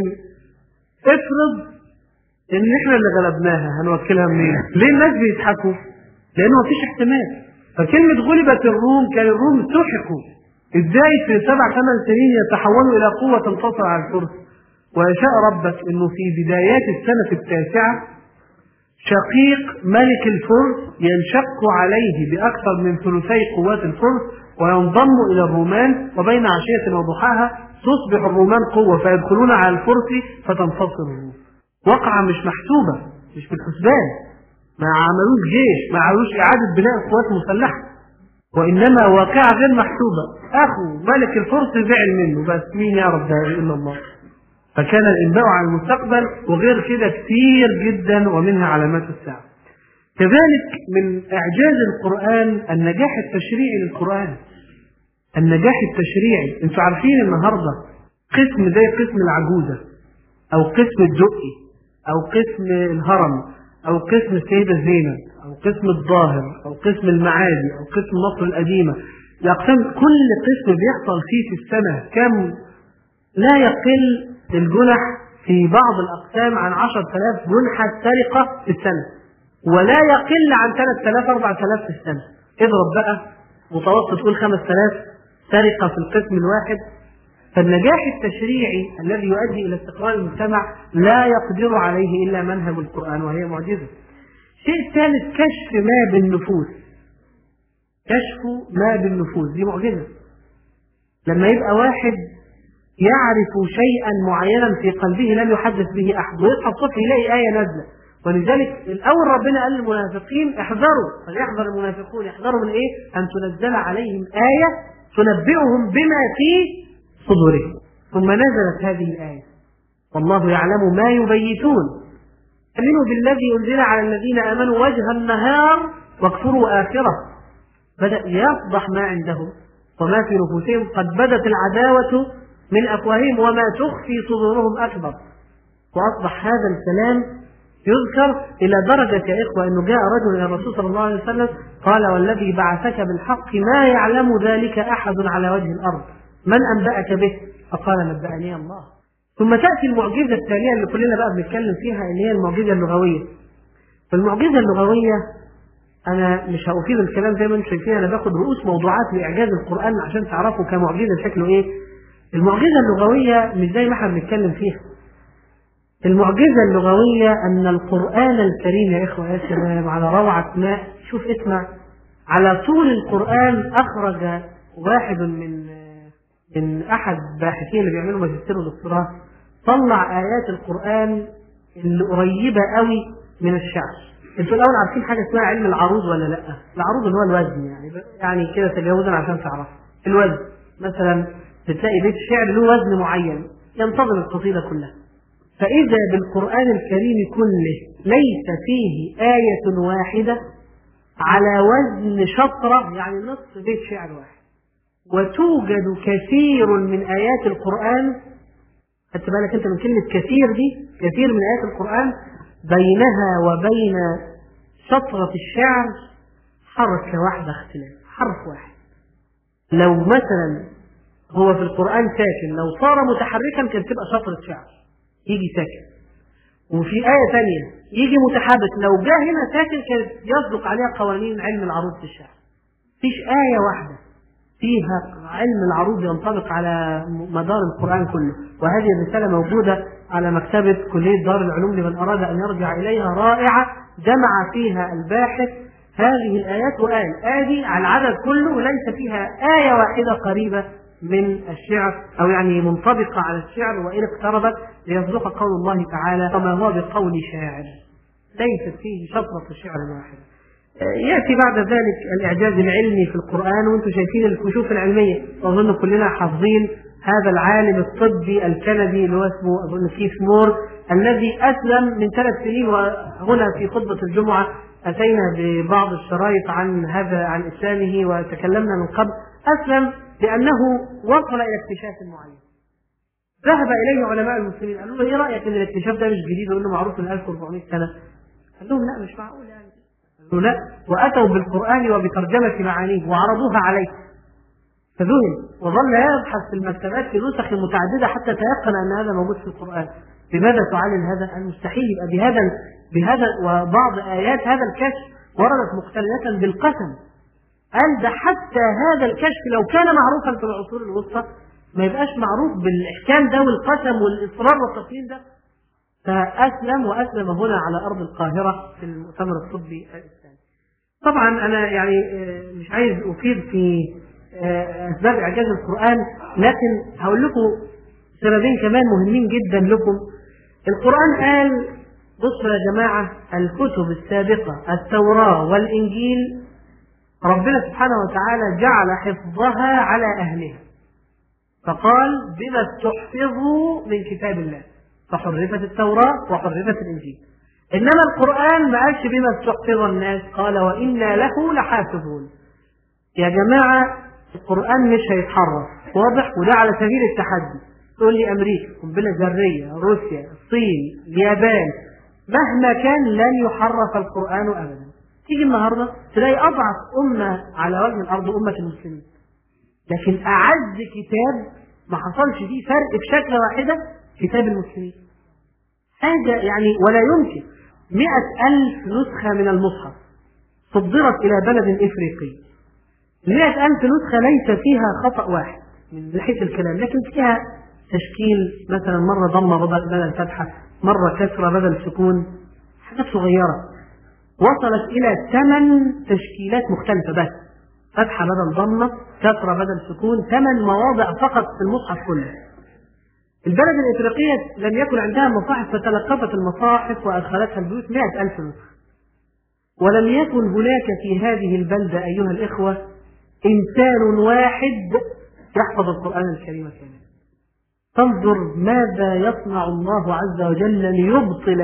افرض ان احنا اللي غلبناها، هنوكلها منين؟ ليه الناس بيضحكوا؟ لانه مفيش احتمال. فكلمة غلبت الروم، كان الروم سحقوا. ازاي في 7-8 سنين يتحولوا الى قوة تنتصر على الفرس؟ ويشاء ربك انه في بدايات السنة 9 شقيق ملك الفرس ينشق عليه باكثر من ثلثي قوات الفرس وينضم الى الرومان، وبين عشية وضحاها تصبح الرومان قوة فيدخلون على الفرس فتنتصر الروم. وقعة مش محسوبة، مش في الحسبان، ما عملوش جيش، ما عملوش إعادة بناء قوات مسلحة، وإنما واقعة غير محسوبة. أخو ملك الفرس زعل منه، بس مين يعرف ده إلا الله. فكان الإنباء عن المستقبل، وغير كده كتير جدا ومنها علامات الساعة. كذلك من إعجاز القرآن النجاح التشريعي للقرآن. النجاح التشريعي، انتوا عارفين النهاردة قسم زي قسم العجوزة أو قسم الدقي أو قسم الهرم أو قسم السيدة زينب أو قسم الظاهر أو قسم المعادي أو قسم مصر القديمة، الأقسام كل قسم بيحصل فيه في السنة كم لا يقل الجنح في بعض الأقسام عن 10,000 جنحة سرقة في السنة، ولا يقل عن 3,000-4,000 في السنة. اضرب بقى متوسط تقول 5,000 سرقة في القسم الواحد. فالنجاح التشريعي الذي يؤدي إلى استقرار المجتمع لا يقدر عليه إلا منهج القرآن، وهي معجزة. شيء ثالث، كشف ما بالنفوس. كشف ما بالنفوس دي معجزة. لما يبقى واحد يعرف شيئا معينا في قلبه لم يحدث به أحد، ويصحى الصبح يلاقي آية نازلة. ولذلك الأول ربنا قال للمنافقين احذروا، فليحذر المنافقون، يحذروا من إيه؟ أن تنزل عليهم آية تنبئهم بما في صدورهم. ثم نزلت هذه الآية والله يعلم ما يبيتون، آمنوا بالذي أنزل على الذين آمنوا وجه النهار واكفروا آخره. بدأ يفضح ما عندهم وما في نفوسهم، قد بدت العداوة من أفواههم وما تخفي صدورهم أكبر. وأصبح هذا الكلام يذكر إلى درجة يا إخوة أنه جاء رجل إلى الرسول صلى الله عليه وسلم قال والذي بعثك بالحق ما يعلم ذلك أحد على وجه الأرض، من أنبأك به؟ فقال نبأني الله. ثم تأتي المعجزة الثانية اللي كلنا بقى بنتكلم فيها، اللي هي المعجزة اللغوية. فالمعجزة اللغوية أنا مش هأفيد الكلام زي ما انتم شايفين، أنا باخد رؤوس موضوعات لإعجاز القرآن عشان تعرفوا كمعجزة شكله إيه. المعجزة اللغوية مش زي ما احنا بنتكلم فيها. المعجزة اللغوية أن القرآن الكريم يا إخوة يا سلام على روعة ماء. شوف اسمع، على طول القرآن أخرج واحد من أحد باحثين اللي بيعملوا ماجستير ودكتوراه، طلع آيات القرآن اللي قريبة قوي من الشعر. انتوا الأول عارفين حاجة اسمها علم العروض ولا لأ؟ العروض اللي هو الوزن، يعني كده تجاوزا عشان تعرف الوزن. مثلا بتلاقي بيت الشعر له وزن معين ينتظم القصيدة كلها. فإذا بالقرآن الكريم كله ليس فيه آية واحدة على وزن شطرة، يعني نصف بيت شعر واحد. وتوجد كثير من آيات القرآن، خدت بالك أنت من كلمة كثير دي، كثير من آيات القرآن بينها وبين شطرة الشعر حركة واحدة اختلاف، حرف واحد. لو مثلا هو في القرآن ساكن، لو صار متحركا كانت تبقى شطرة شعر يجي ساكن، وفي آية ثانية يجي متحرك لو جاء هنا ساكن كانت يصدق عليها قوانين علم العروض في الشعر. فيش آية واحدة فيها علم العروض ينطبق على مدار القرآن كله. وهذه الرسالة موجودة على مكتبة كلية دار العلوم لمن أراد أن يرجع إليها، رائعة، جمع فيها الباحث هذه الآيات وآية آدي على العدد كله، ليس فيها آية واحدة قريبة من الشعر أو يعني منطبقة على الشعر، وإن اقتربت ليصدق قول الله تعالى وما هو بقول شاعر، ليست فيه شطرة شعر واحد. يأتي بعد ذلك الإعجاز العلمي في القرآن، وانتم شايفين الكشوف العلمية، وأظن كلنا حافظين هذا العالم الطبي الكندي اللي هو اسمه أظن كيث مور، الذي أسلم من 3 سنين. وهنا في خطبة الجمعة أتينا ببعض الشرايط عن إسلامه وتكلمنا من قبل. أسلم لأنه وصل إلى اكتشاف معين. ذهب إليه علماء المسلمين قالوا له إيه رأيك إن الاكتشاف ده مش جديد وإنه معروف من 1400 سنة؟ قال لهم لا مش معقول يعني. قالوا لا، وأتوا بالقرآن وبترجمة معانيه وعرضوها عليه فذهل، وظل يبحث في المكتبات في نسخ متعددة حتى تيقن أن هذا موجود في القرآن. لماذا تعلن هذا؟ المستحيل يبقى بهذا وبعض آيات هذا الكشف وردت مقترنة بالقسم. قال ده حتى هذا الكشف لو كان معروفا في العصور الوسطى ما يبقاش معروف بالإحكام ده والقسم والإصرار والتصميم ده. فأسلم، وأسلم هنا على أرض القاهرة في المؤتمر الطبي الإسلامي. طبعا أنا يعني مش عايز أفيد في أسباب إعجاز القرآن، لكن هقول لكم سببين كمان مهمين جدا لكم. القرآن قال بصوا يا جماعة، الكتب السابقة التوراة والإنجيل ربنا سبحانه وتعالى جعل حفظها على أهلها، فقال بما استحفظوا من كتاب الله، فحرفت التوراة وحرفت الإنجيل. إنما القرآن ما قالش بما استحفظ الناس، قال وإنا له لحافظون. يا جماعة القرآن مش هيتحرف، واضح؟ وده على سبيل التحدي. تقول لي أمريكا، قنبلة ذرية، روسيا، الصين، اليابان، مهما كان لن يحرف القرآن أبدا. تيجي النهاردة تلاقي أضعف أمة على وجه الأرض أمة المسلمين، لكن أعز كتاب ما حصلش فيه فرق بشكل واحدة كتاب المسلمين. حاجة يعني ولا يمكن. 100,000 نسخة من المصحف صدرت إلى بلد إفريقي. 100,000 نسخة ليس فيها خطأ واحد من ناحية الكلام، لكن فيها تشكيل، مثلا مرة ضمة بدل فتحة، مرة كسرة بدل سكون، حاجات صغيرة وصلت إلى 8 تشكيلات مختلفة، بس فتحة بدل ضمة، كسرة بدل سكون، 8 مواضع فقط في المصحف كله. البلد الإفريقية لم يكن عندها مصاحف فتلقفت المصاحف وأدخلتها البيوت 100,000 نسخة. ولم يكن هناك في هذه البلدة أيها الإخوة إنسان واحد يحفظ القرآن الكريم كاملا. تنظر ماذا يصنع الله عز وجل ليبطل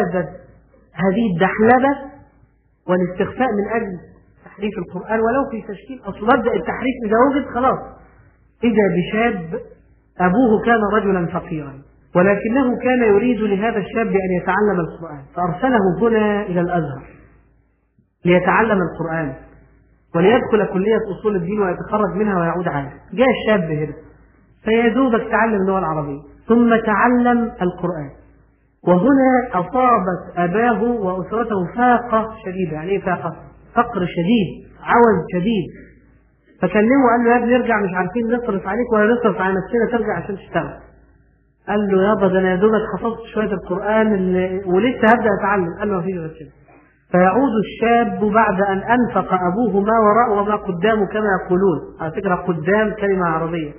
هذه الدحلبة والاستخفاء من أجل تحريف القرآن ولو في تشكيل. أصل مبدأ التحريف إذا وجد خلاص. إذا بشاب أبوه كان رجلا فقيرا ولكنه كان يريد لهذا الشاب أن يتعلم القرآن، فأرسله هنا إلى الأزهر ليتعلم القرآن وليدخل كلية أصول الدين ويتخرج منها ويعود عالم. جاء الشاب هنا فيدوبك تعلم اللغة العربية ثم تعلم القرآن، وهنا أصابت أباه وأسرته فاقة شديدة. يعني إيه فاقة؟ فقر شديد، عوز شديد. فكلمه قال له يا ابني ارجع، مش عارفين نصرف عليك ولا نصرف على نفسنا، ترجع عشان تشتغل. قال له يابا ده انا يا دوبك حفظت شويه القرآن ولسه هبدأ اتعلم. قال له ما فيش غير كده. فيعود الشاب بعد أن أنفق أبوه ما وراءه وما قدامه كما يقولون. على فكرة قدام كلمة عربية.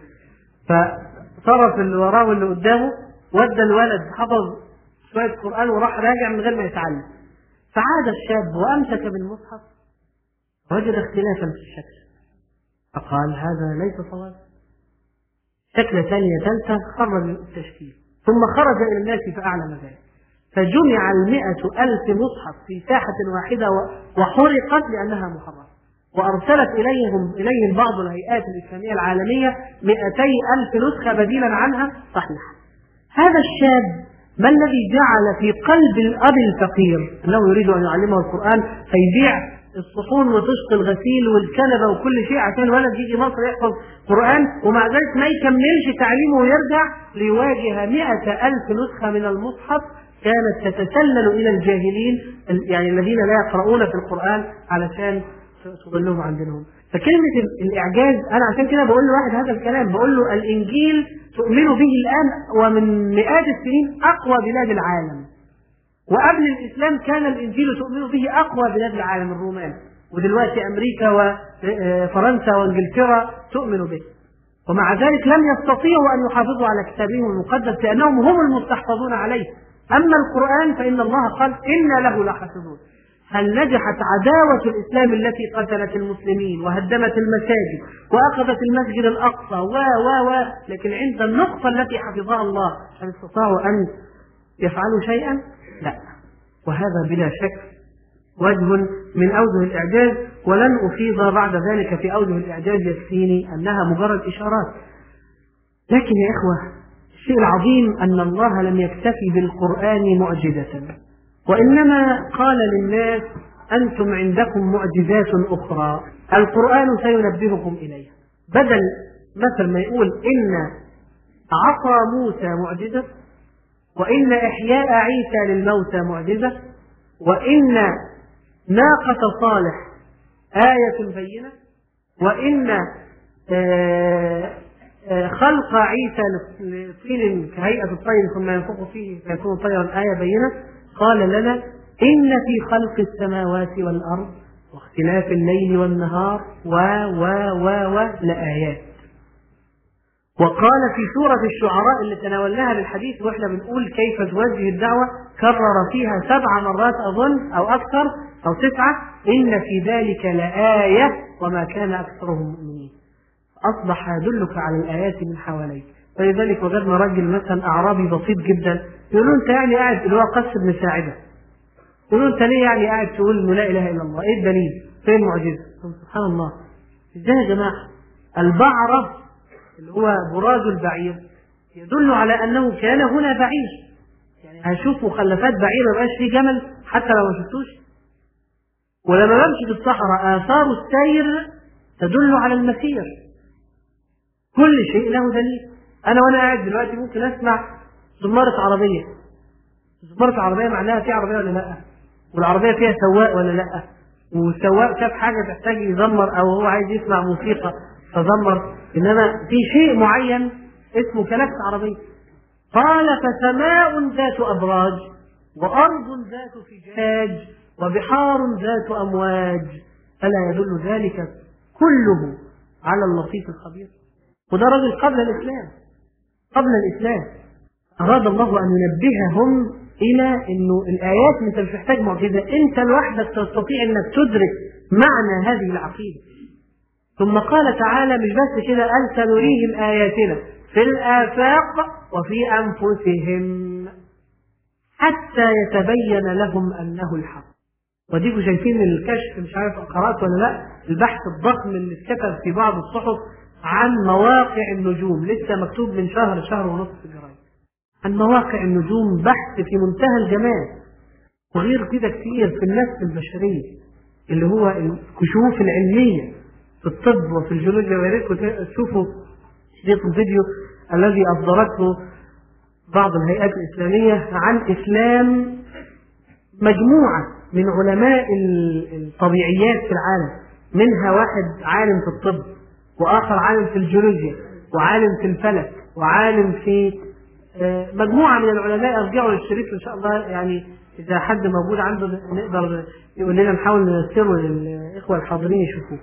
فصرف اللي وراه واللي قدامه، ودى الولد حفظ شوية قرآن وراح راجع من غير ما يتعلم. فعاد الشاب وأمسك بالمصحف وجد اختلافا في الشكل، فقال هذا ليس صواب. شكلة ثانية ثالثة خرج التشكيل، ثم خرج إلى الناس فأعلم ذلك. فجمع 100,000 مصحف في ساحة واحدة وحرقت لأنها محرمة، وأرسلت إليهم بعض الهيئات الإسلامية العالمية 200,000 نسخة بديلا عنها صحيحة. هذا الشاب ما الذي جعل في قلب الأب الفقير أنه يريد أن يعلمه القرآن فيبيع الصحون وتشق الغسيل والكنبة وكل شيء عشان الولد يجي مصر يحفظ قرآن، ومع ذلك ما يكملش تعليمه ويرجع ليواجه 100,000 نسخة من المصحف كانت تتسلل إلى الجاهلين، يعني الذين لا يقرؤون في القرآن علشان تضلهم عن دينهم. فكلمة الإعجاز أنا عشان كده بقول لواحد هذا الكلام، بقول له الإنجيل تؤمن به الآن ومن مئات السنين أقوى بلاد العالم، وقبل الإسلام كان الإنجيل تؤمن به أقوى بلاد العالم الرومان، ودلوقتي أمريكا وفرنسا وإنجلترا تؤمن به، ومع ذلك لم يستطيعوا أن يحافظوا على كتابهم المقدس لأنهم هم المستحفظون عليه. أما القرآن فإن الله قال إنا له لحافظون. هل نجحت عداوة الإسلام التي قتلت المسلمين وهدمت المساجد وأخذت المسجد الأقصى لكن عند النقطة التي حفظها الله هل استطاعوا أن يفعلوا شيئا؟ لا. وهذا بلا شك وجه من أوجه الإعجاز، ولن أفيض بعد ذلك في أوجه الإعجاز، يكفيني أنها مجرد إشارات. لكن يا إخوة، الشيء العظيم أن الله لم يكتفي بالقرآن معجزة، وإنما قال للناس أنتم عندكم معجزات أخرى القرآن سينبهكم إليها. بدل مثل ما يقول إن عصا موسى معجزة، وإن إحياء عيسى للموتى معجزة، وإن ناقة صالح آية بينة، وإن خلق عيسى لطين كهيئة الطير ثم ينفخ فيه فيكون طيرا آية بينة، قال لنا إن في خلق السماوات والأرض واختلاف الليل والنهار لآيات. وقال في سورة الشعراء اللي تناولناها بالحديث وإحنا بنقول كيف توجه الدعوة، كرر فيها 7 مرات أظن أو أكثر أو 9 إن في ذلك لآية وما كان أكثرهم مؤمنين. أصبح يدلك على الآيات من حواليك. فلذلك وجدنا رجل مثلا أعرابي بسيط جدا يقولون أنت يعني قاعد اللي هو قس بن ساعدة، يقولون أنت ليه يعني قاعد تقول إنه لا إله إلا الله؟ إيه الدليل؟ فين المعجزة؟ سبحان الله. إزاي يا جماعة؟ البعرة اللي هو براد البعير يدل على أنه كان هنا بعير، يعني هشوف مخلفات بعير ما بقاش فيه جمل حتى لو ما شفتوش. ولما بمشي في الصحراء آثار السير تدل على المسير. كل شيء له دليل. أنا وأنا قاعد دلوقتي ممكن أسمع زمارة عربية. زمارة عربية معناها في عربية ولا لأ؟ والعربية فيها سواق ولا لأ؟ والسواق شاف حاجة تحتاج يزمر أو هو عايز يسمع موسيقى فزمر. إنما في شيء معين اسمه كلفة عربية. قال فسماء ذات أبراج وأرض ذات فجاج وبحار ذات أمواج ألا يدل ذلك كله على اللطيف الخبير؟ وده رجل قبل الإسلام أراد الله أن ينبههم إلى أنه الآيات أنت مش محتاج معجزة، أنت لوحدك تستطيع أنك تدرك معنى هذه العقيدة. ثم قال تعالى مش بس كده، قال سنريهم آياتنا في الآفاق وفي أنفسهم حتى يتبين لهم أنه الحق. وديكوا شايفين الكشف، مش عارف قرأت ولا لا، البحث الضخم اللي اتكتب في بعض الصحف عن مواقع النجوم، لسه مكتوب من شهر ونص في الجرايد، عن مواقع النجوم، بحث في منتهى الجمال. وغير كده كتير في النفس البشرية اللي هو الكشوف العلمية في الطب وفي الجيولوجيا. وياريتكم تشوفوا شريط الفيديو الذي أصدرته بعض الهيئات الإسلامية عن إسلام مجموعة من علماء الطبيعيات في العالم، منها واحد عالم في الطب، وآخر عالم في الجيولوجيا، وعالم في الفلك، وعالم في مجموعة من العلماء. أرجعوا للشريط إن شاء الله، يعني إذا حد موجود عنده نقدر يقول لنا نحاول ننشره للإخوة الحاضرين يشوفوه.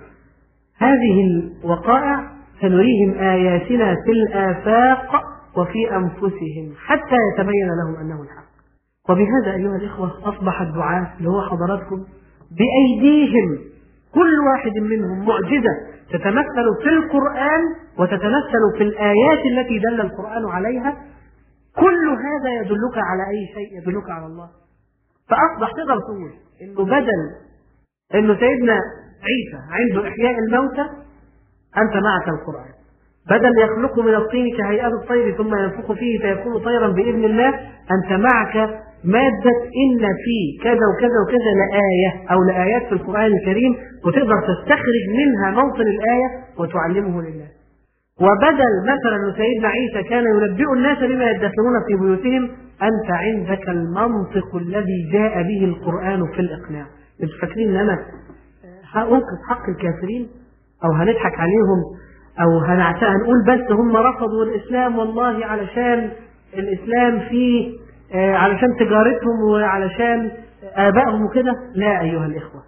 هذه الوقائع سنريهم آياتنا في الآفاق وفي أنفسهم حتى يتبين لهم أنه الحق. وبهذا أيها الإخوة أصبح الدعاء اللي هو حضراتكم بأيديهم كل واحد منهم معجزة تتمثل في القرآن وتتمثل في الآيات التي دل القرآن عليها. كل هذا يدلك على أي شيء؟ يدلك على الله. فأصبح تقدر تقول إنه بدل إنه سيدنا عيسى عنده إحياء الموتى، أنت معك القرآن. بدل يخلق من الطين كهيئة الطير ثم ينفخ فيه فيكون طيرا بإذن الله، أنت معك مادة إن في كذا وكذا وكذا لآية أو لآيات في القرآن الكريم، وتقدر تستخرج منها موطن الآية وتعلمه لله. وبدل مثلا سيدنا عيسى كان ينبئ الناس بما يدخرون في بيوتهم، أنت عندك المنطق الذي جاء به القرآن في الإقناع. مش فاكرين أن أنا هأنقذ حق الكافرين أو هنضحك عليهم أو هنقول بس هم رفضوا الإسلام والله علشان الإسلام فيه علشان تجارتهم وعلشان آبائهم وكده. لا أيها الإخوة،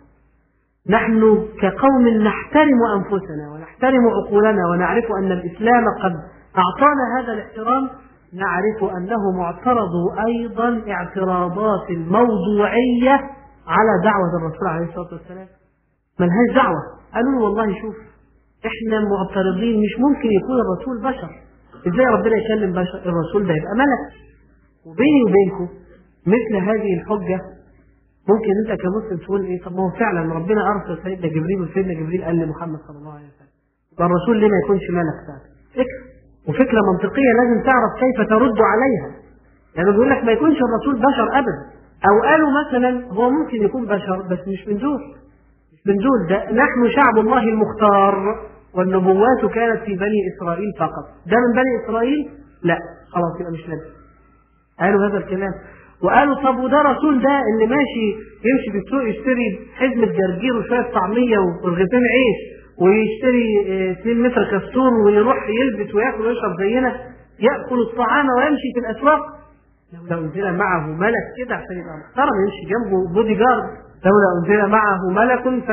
نحن كقوم نحترم أنفسنا ونحترم عقولنا ونعرف أن الإسلام قد أعطانا هذا الاحترام. نعرف أنه معترض أيضا اعتراضات موضوعية على دعوة الرسول عليه الصلاة والسلام؟ ملهاش دعوة. قالوا له والله شوف احنا معترضين، مش ممكن يكون الرسول بشر، ازاي ربنا يكلم بشر؟ الرسول ده يبقى ملك. وبيني وبينكم مثل هذه الحجة ممكن انت كمسلم تقول ايه؟ طب ما هو فعلا ربنا ارسل سيدنا جبريل، وسيدنا جبريل قال لمحمد صلى الله عليه وسلم، والرسول ليه ما يكونش ملك فعلا؟ فكرة، وفكرة منطقية لازم تعرف كيف ترد عليها. يعني بيقول لك ما يكونش الرسول بشر ابدا، او قالوا مثلا هو ممكن يكون بشر بس مش من دول، من دول ده نحن شعب الله المختار والنبوات كانت في بني إسرائيل فقط. ده من بني إسرائيل؟ لا خلاص يبقى مش نبي. قالوا هذا الكلام. وقالوا طب وده رسول ده اللي ماشي يمشي في السوق يشتري حزمة جرجير وشوية طعمية ورغيفين عيش ويشتري 2 متر كستور ويروح يلبس وياكل ويشرب زينا، يأكل الطعام ويمشي في الأسواق؟ لو أنزل معه ملك كده عشان يبقى محترم يمشي جنبه بودي جارد، لولا أنزل معه ملك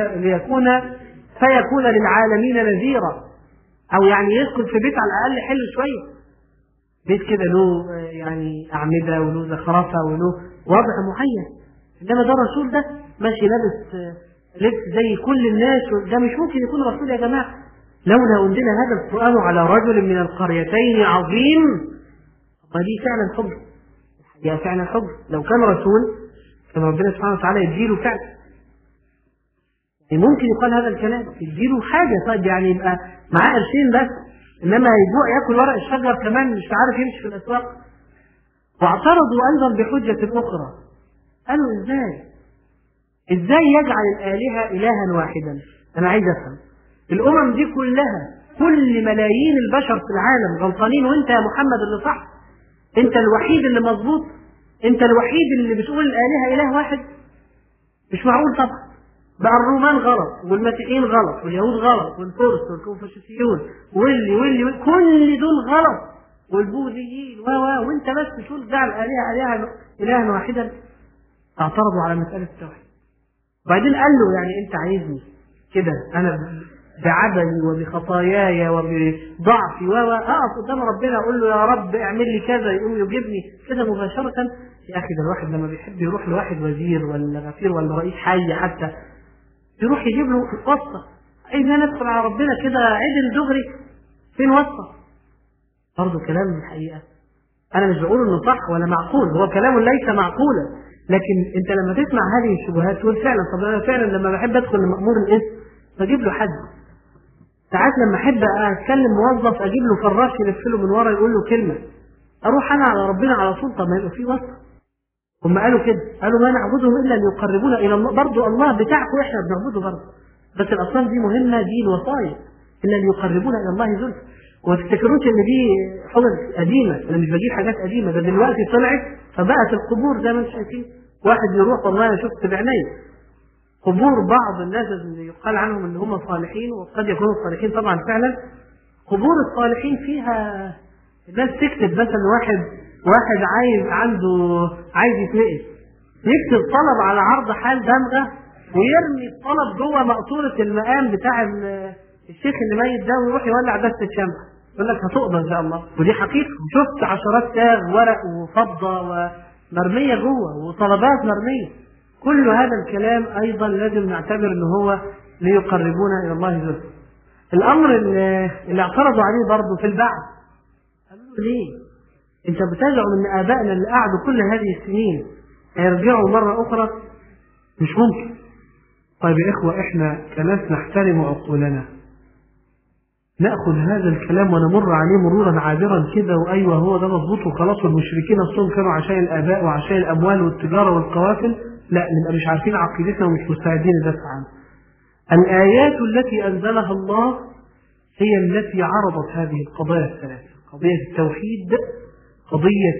فيكون للعالمين نذيرا، أو يعني يسكن في بيت على الأقل حلو شوية، بيت كده له يعني أعمدة وله زخرفة وله وضع معين. إنما ده الرسول ده ماشي لابس لبس زي كل الناس، ده مش ممكن يكون رسول يا جماعة. لولا أنزل هذا القرآن على رجل من القريتين عظيم، فدي فعلا حجة، هي فعلا حجة. لو كان رسول كان ربنا سبحانه وتعالى يديله فعلا، يعني ممكن يقال هذا الكلام، يديله حاجة طيب يعني يبقى معاه قرشين بس، إنما يجوع يأكل ورق الشجر كمان مش عارف يمشي في الأسواق. واعترضوا أيضا بحجة أخرى، قالوا إزاي يجعل الآلهة إلها واحدا؟ أنا عايز أفهم، الأمم دي كلها كل ملايين البشر في العالم غلطانين وأنت يا محمد اللي صح، أنت الوحيد اللي مظبوط، أنت الوحيد اللي بتقول الآلهة إله واحد؟ مش معقول طبعا. بقى الرومان غلط والمسيحيين غلط واليهود غلط والفرس والكونفوشيوسيون واللي كل دول غلط والبوذيين وانت بس تقول جعل الآلهة إلها واحدا. اعترضوا على مسألة التوحيد. وبعدين قال له يعني انت عايزني كده انا بعبدي وبخطاياي وبضعفي اقف قدام ربنا اقول له يا رب اعمل لي كذا يقوم يجيبني كده مباشرة؟ يا اخي ده الواحد لما بيحب يروح لواحد وزير ولا غفير ولا رئيس حي حتى يروح يجيب له واسطة. عايزنا ندخل على ربنا كده عدل دغري، فين واسطة؟ برضه كلام من الحقيقة انا مش بقول انه صح ولا معقول، هو كلام ليس معقولا، لكن انت لما تسمع هذه الشبهات تقول فعلا طب انا فعلا لما بحب ادخل لمأمور الاسم بجيب له حد، ساعات لما احب اتكلم موظف اجيب له فراش يلف له من ورا يقول له كلمة، اروح انا على ربنا على طول. طب ما يبقى في واسطة. هم قالوا كده، قالوا ما نعبدهم الا ليقربونا الى الله. برضه الله بتاعكم احنا بنعبده برضه، بس الاصنام دي مهمه، دي الوصايا الا ليقربونا الى الله زلفى. وما تفتكروش ان دي حجج قديمه، انا مش بجيب حاجات قديمه، ده دلوقتي طلعت فبقت القبور زي ما انتم شايفين. واحد يروح والله انا شفت بعيني قبور بعض الناس اللي يقال عنهم ان هم صالحين، وقد يكونوا صالحين طبعا فعلا. قبور الصالحين فيها الناس تكتب مثلا واحد عايز يتنقل، يكتب طلب على عرض حال دمغه ويرمي الطلب جوه مقطورة المقام بتاع الشيخ اللي ميت ده ويروح يولع دستة شمع، يقول لك هتقبض ان شاء الله. ودي حقيقة، شفت عشرات تاغ ورق وفضة ومرمية جوه وطلبات مرمية. كل هذا الكلام ايضا لازم نعتبر ان هو ليقربونا الى الله زلفى. الامر اللي اعترضوا عليه برضه في البعث، قالوا ليه انت بتزعم ان ابائنا اللي قعدوا كل هذه السنين هيرجعوا مرة اخرى؟ مش ممكن. طيب يا اخوة احنا كناس نحترم عقولنا، نأخذ هذا الكلام ونمر عليه مرورا عابرا كده وايوه هو ده مظبوط وخلاص، والمشركين اصلهم كانوا عشان الاباء وعشان الاموال والتجارة والقوافل؟ لا، نبقى مش عارفين عقيدتنا ومش مستعدين ندافع عنها. الآيات التي أنزلها الله هي التي عرضت هذه القضايا الثلاثة: قضية التوحيد، قضية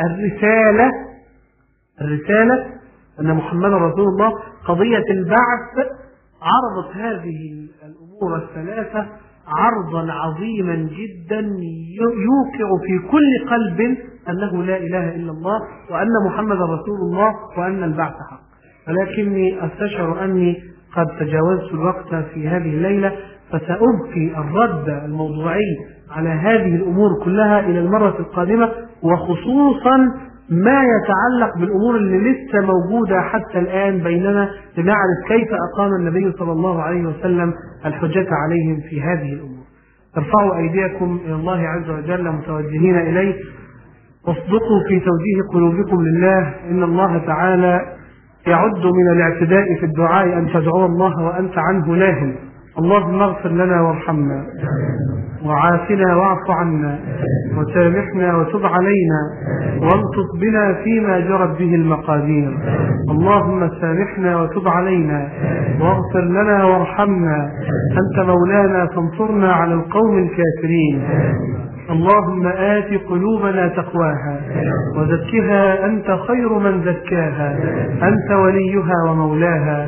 الرسالة أن محمد رسول الله، قضية البعث. عرضت هذه الأمور الثلاثة عرضا عظيما جدا يوقع في كل قلب أنه لا إله إلا الله وأن محمد رسول الله وأن البعث حق. ولكني أستشعر أني قد تجاوزت الوقت في هذه الليلة، فسأبقي الرد الموضوعي على هذه الأمور كلها إلى المرة القادمة، وخصوصا ما يتعلق بالأمور اللي لسه موجودة حتى الآن بيننا، لنعرف كيف أقام النبي صلى الله عليه وسلم الحجة عليهم في هذه الأمور. ارفعوا أيديكم إلى الله عز وجل متوجهين إليه، واصدقوا في توجيه قلوبكم لله. إن الله تعالى يعد من الاعتداء في الدعاء أن تدعو الله وأنت عنه لاهٍ. اللهم اغفر لنا وارحمنا وعافنا واعف عنا وسامحنا وتب علينا والطف بنا فيما جرت به المقادير. اللهم سامحنا وتب علينا واغفر لنا وارحمنا، أنت مولانا فانصرنا على القوم الكافرين. اللهم آت قلوبنا تقواها وزكها أنت خير من زكاها، أنت وليها ومولاها.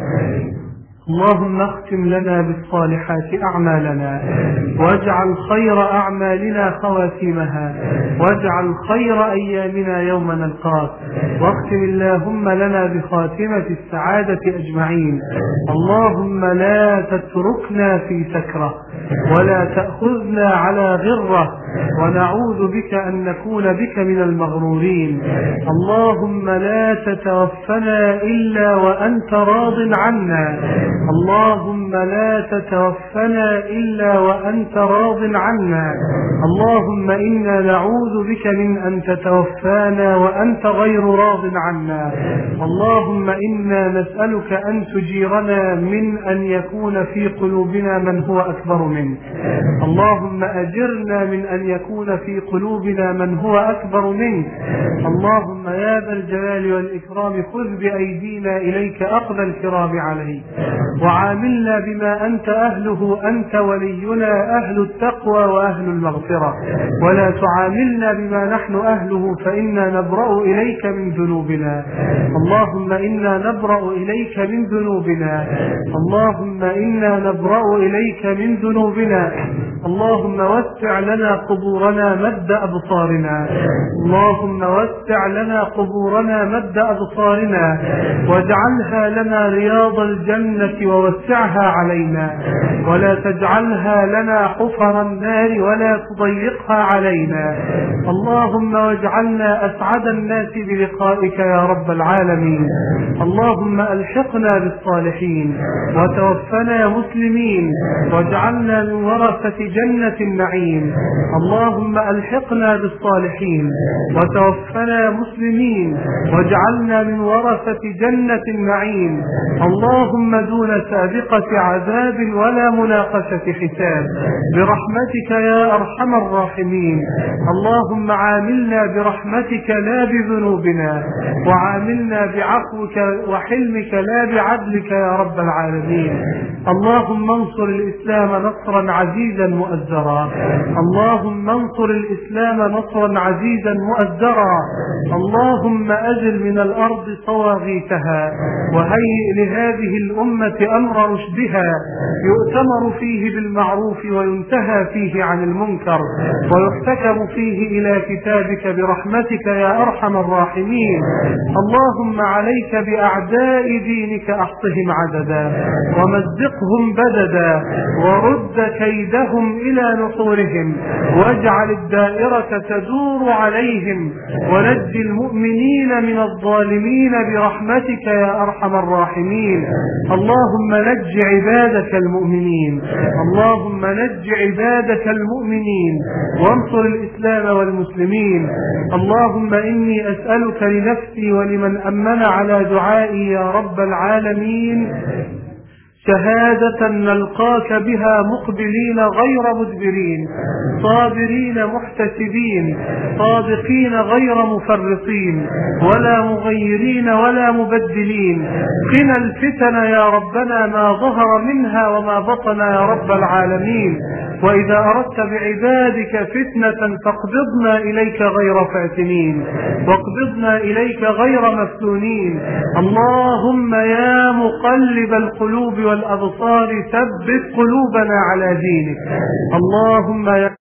اللهم اختم لنا بالصالحات أعمالنا، واجعل خير أعمالنا خواتيمها، واجعل خير أيامنا يوم نلقاك، واختم اللهم لنا بخاتمة السعادة أجمعين. اللهم لا تتركنا في سكرة ولا تأخذنا على غرة، ونعوذ بك أن نكون بك من المغرورين. اللهم لا تتوفنا إلا وأنت راض عنا، اللهم لا تتوفنا إلا وأنت راض عنا. اللهم إنا نعوذ بك من أن تتوفانا وأنت غير راض عنا. اللهم إنا نسألك أن تجيرنا من أن يكون في قلوبنا من هو أكبر منك. اللهم أجرنا من أن يكون في قلوبنا من هو أكبر منك. اللهم يا ذا الجلال والإكرام خذ بأيدينا إليك أخذ الكرام عليك، وعاملنا بما أنت أهله، أنت ولينا أهل التقوى وأهل المغفرة، ولا تعاملنا بما نحن أهله فإنا نبرأ إليك من ذنوبنا. اللهم إنا نبرأ إليك من ذنوبنا، اللهم إنا نبرأ إليك من ذنوبنا. اللهم وسع لنا قبورنا مد أبصارنا، اللهم وسع لنا قبورنا مد أبصارنا، واجعلها لنا رياض الجنة ووسعها علينا، ولا تجعلها لنا حفر النار ولا تضيقها علينا. اللهم واجعلنا أسعد الناس بلقائك يا رب العالمين. اللهم ألحقنا بالصالحين وتوفنا مسلمين، واجعلنا من ورثة جنة النعيم. اللهم ألحقنا بالصالحين وتوفنا مسلمين، واجعلنا من ورثة جنة النعيم. اللهم دون سابقة عذاب ولا مناقشة حساب، برحمتك يا أرحم الراحمين. اللهم عاملنا برحمتك لا بذنوبنا، وعاملنا بعفوك وحلمك لا بعدلك يا رب العالمين. اللهم انصر الإسلام نصرا عزيزا مؤزرا، اللهم انصر الإسلام نصرا عزيزا مؤزرا. اللهم أزل من الأرض طواغيتها، وهيئ لهذه الأمة أمر رشدها، يؤتمر فيه بالمعروف وينتهى فيه عن المنكر، ويحتكم فيه إلى كتابك برحمتك يا أرحم الراحمين. اللهم عليك بأعداء دينك أحصهم عددا، ومزقهم بددا، ورد كيدهم إلى نحورهم، واجعل الدائرة تدور عليهم، ونجي المؤمنين من الظالمين برحمتك يا أرحم الراحمين. اللهم نج عبادك المؤمنين، اللهم نج عبادك المؤمنين، وانصر الإسلام والمسلمين. اللهم إني أسألك لنفسي ولمن أمن على دعائي يا رب العالمين شهادة نلقاك بها مقبلين غير مدبرين، صابرين محتسبين، صادقين غير مفرطين، ولا مغيرين ولا مبدلين. قنا الفتن يا ربنا ما ظهر منها وما بطن يا رب العالمين. وإذا أردت بعبادك فتنة فاقبضنا إليك غير فاتنين، واقبضنا إليك غير مفتونين. اللهم يا مقلب القلوب والأبصار ثبت قلوبنا على دينك. اللهم يا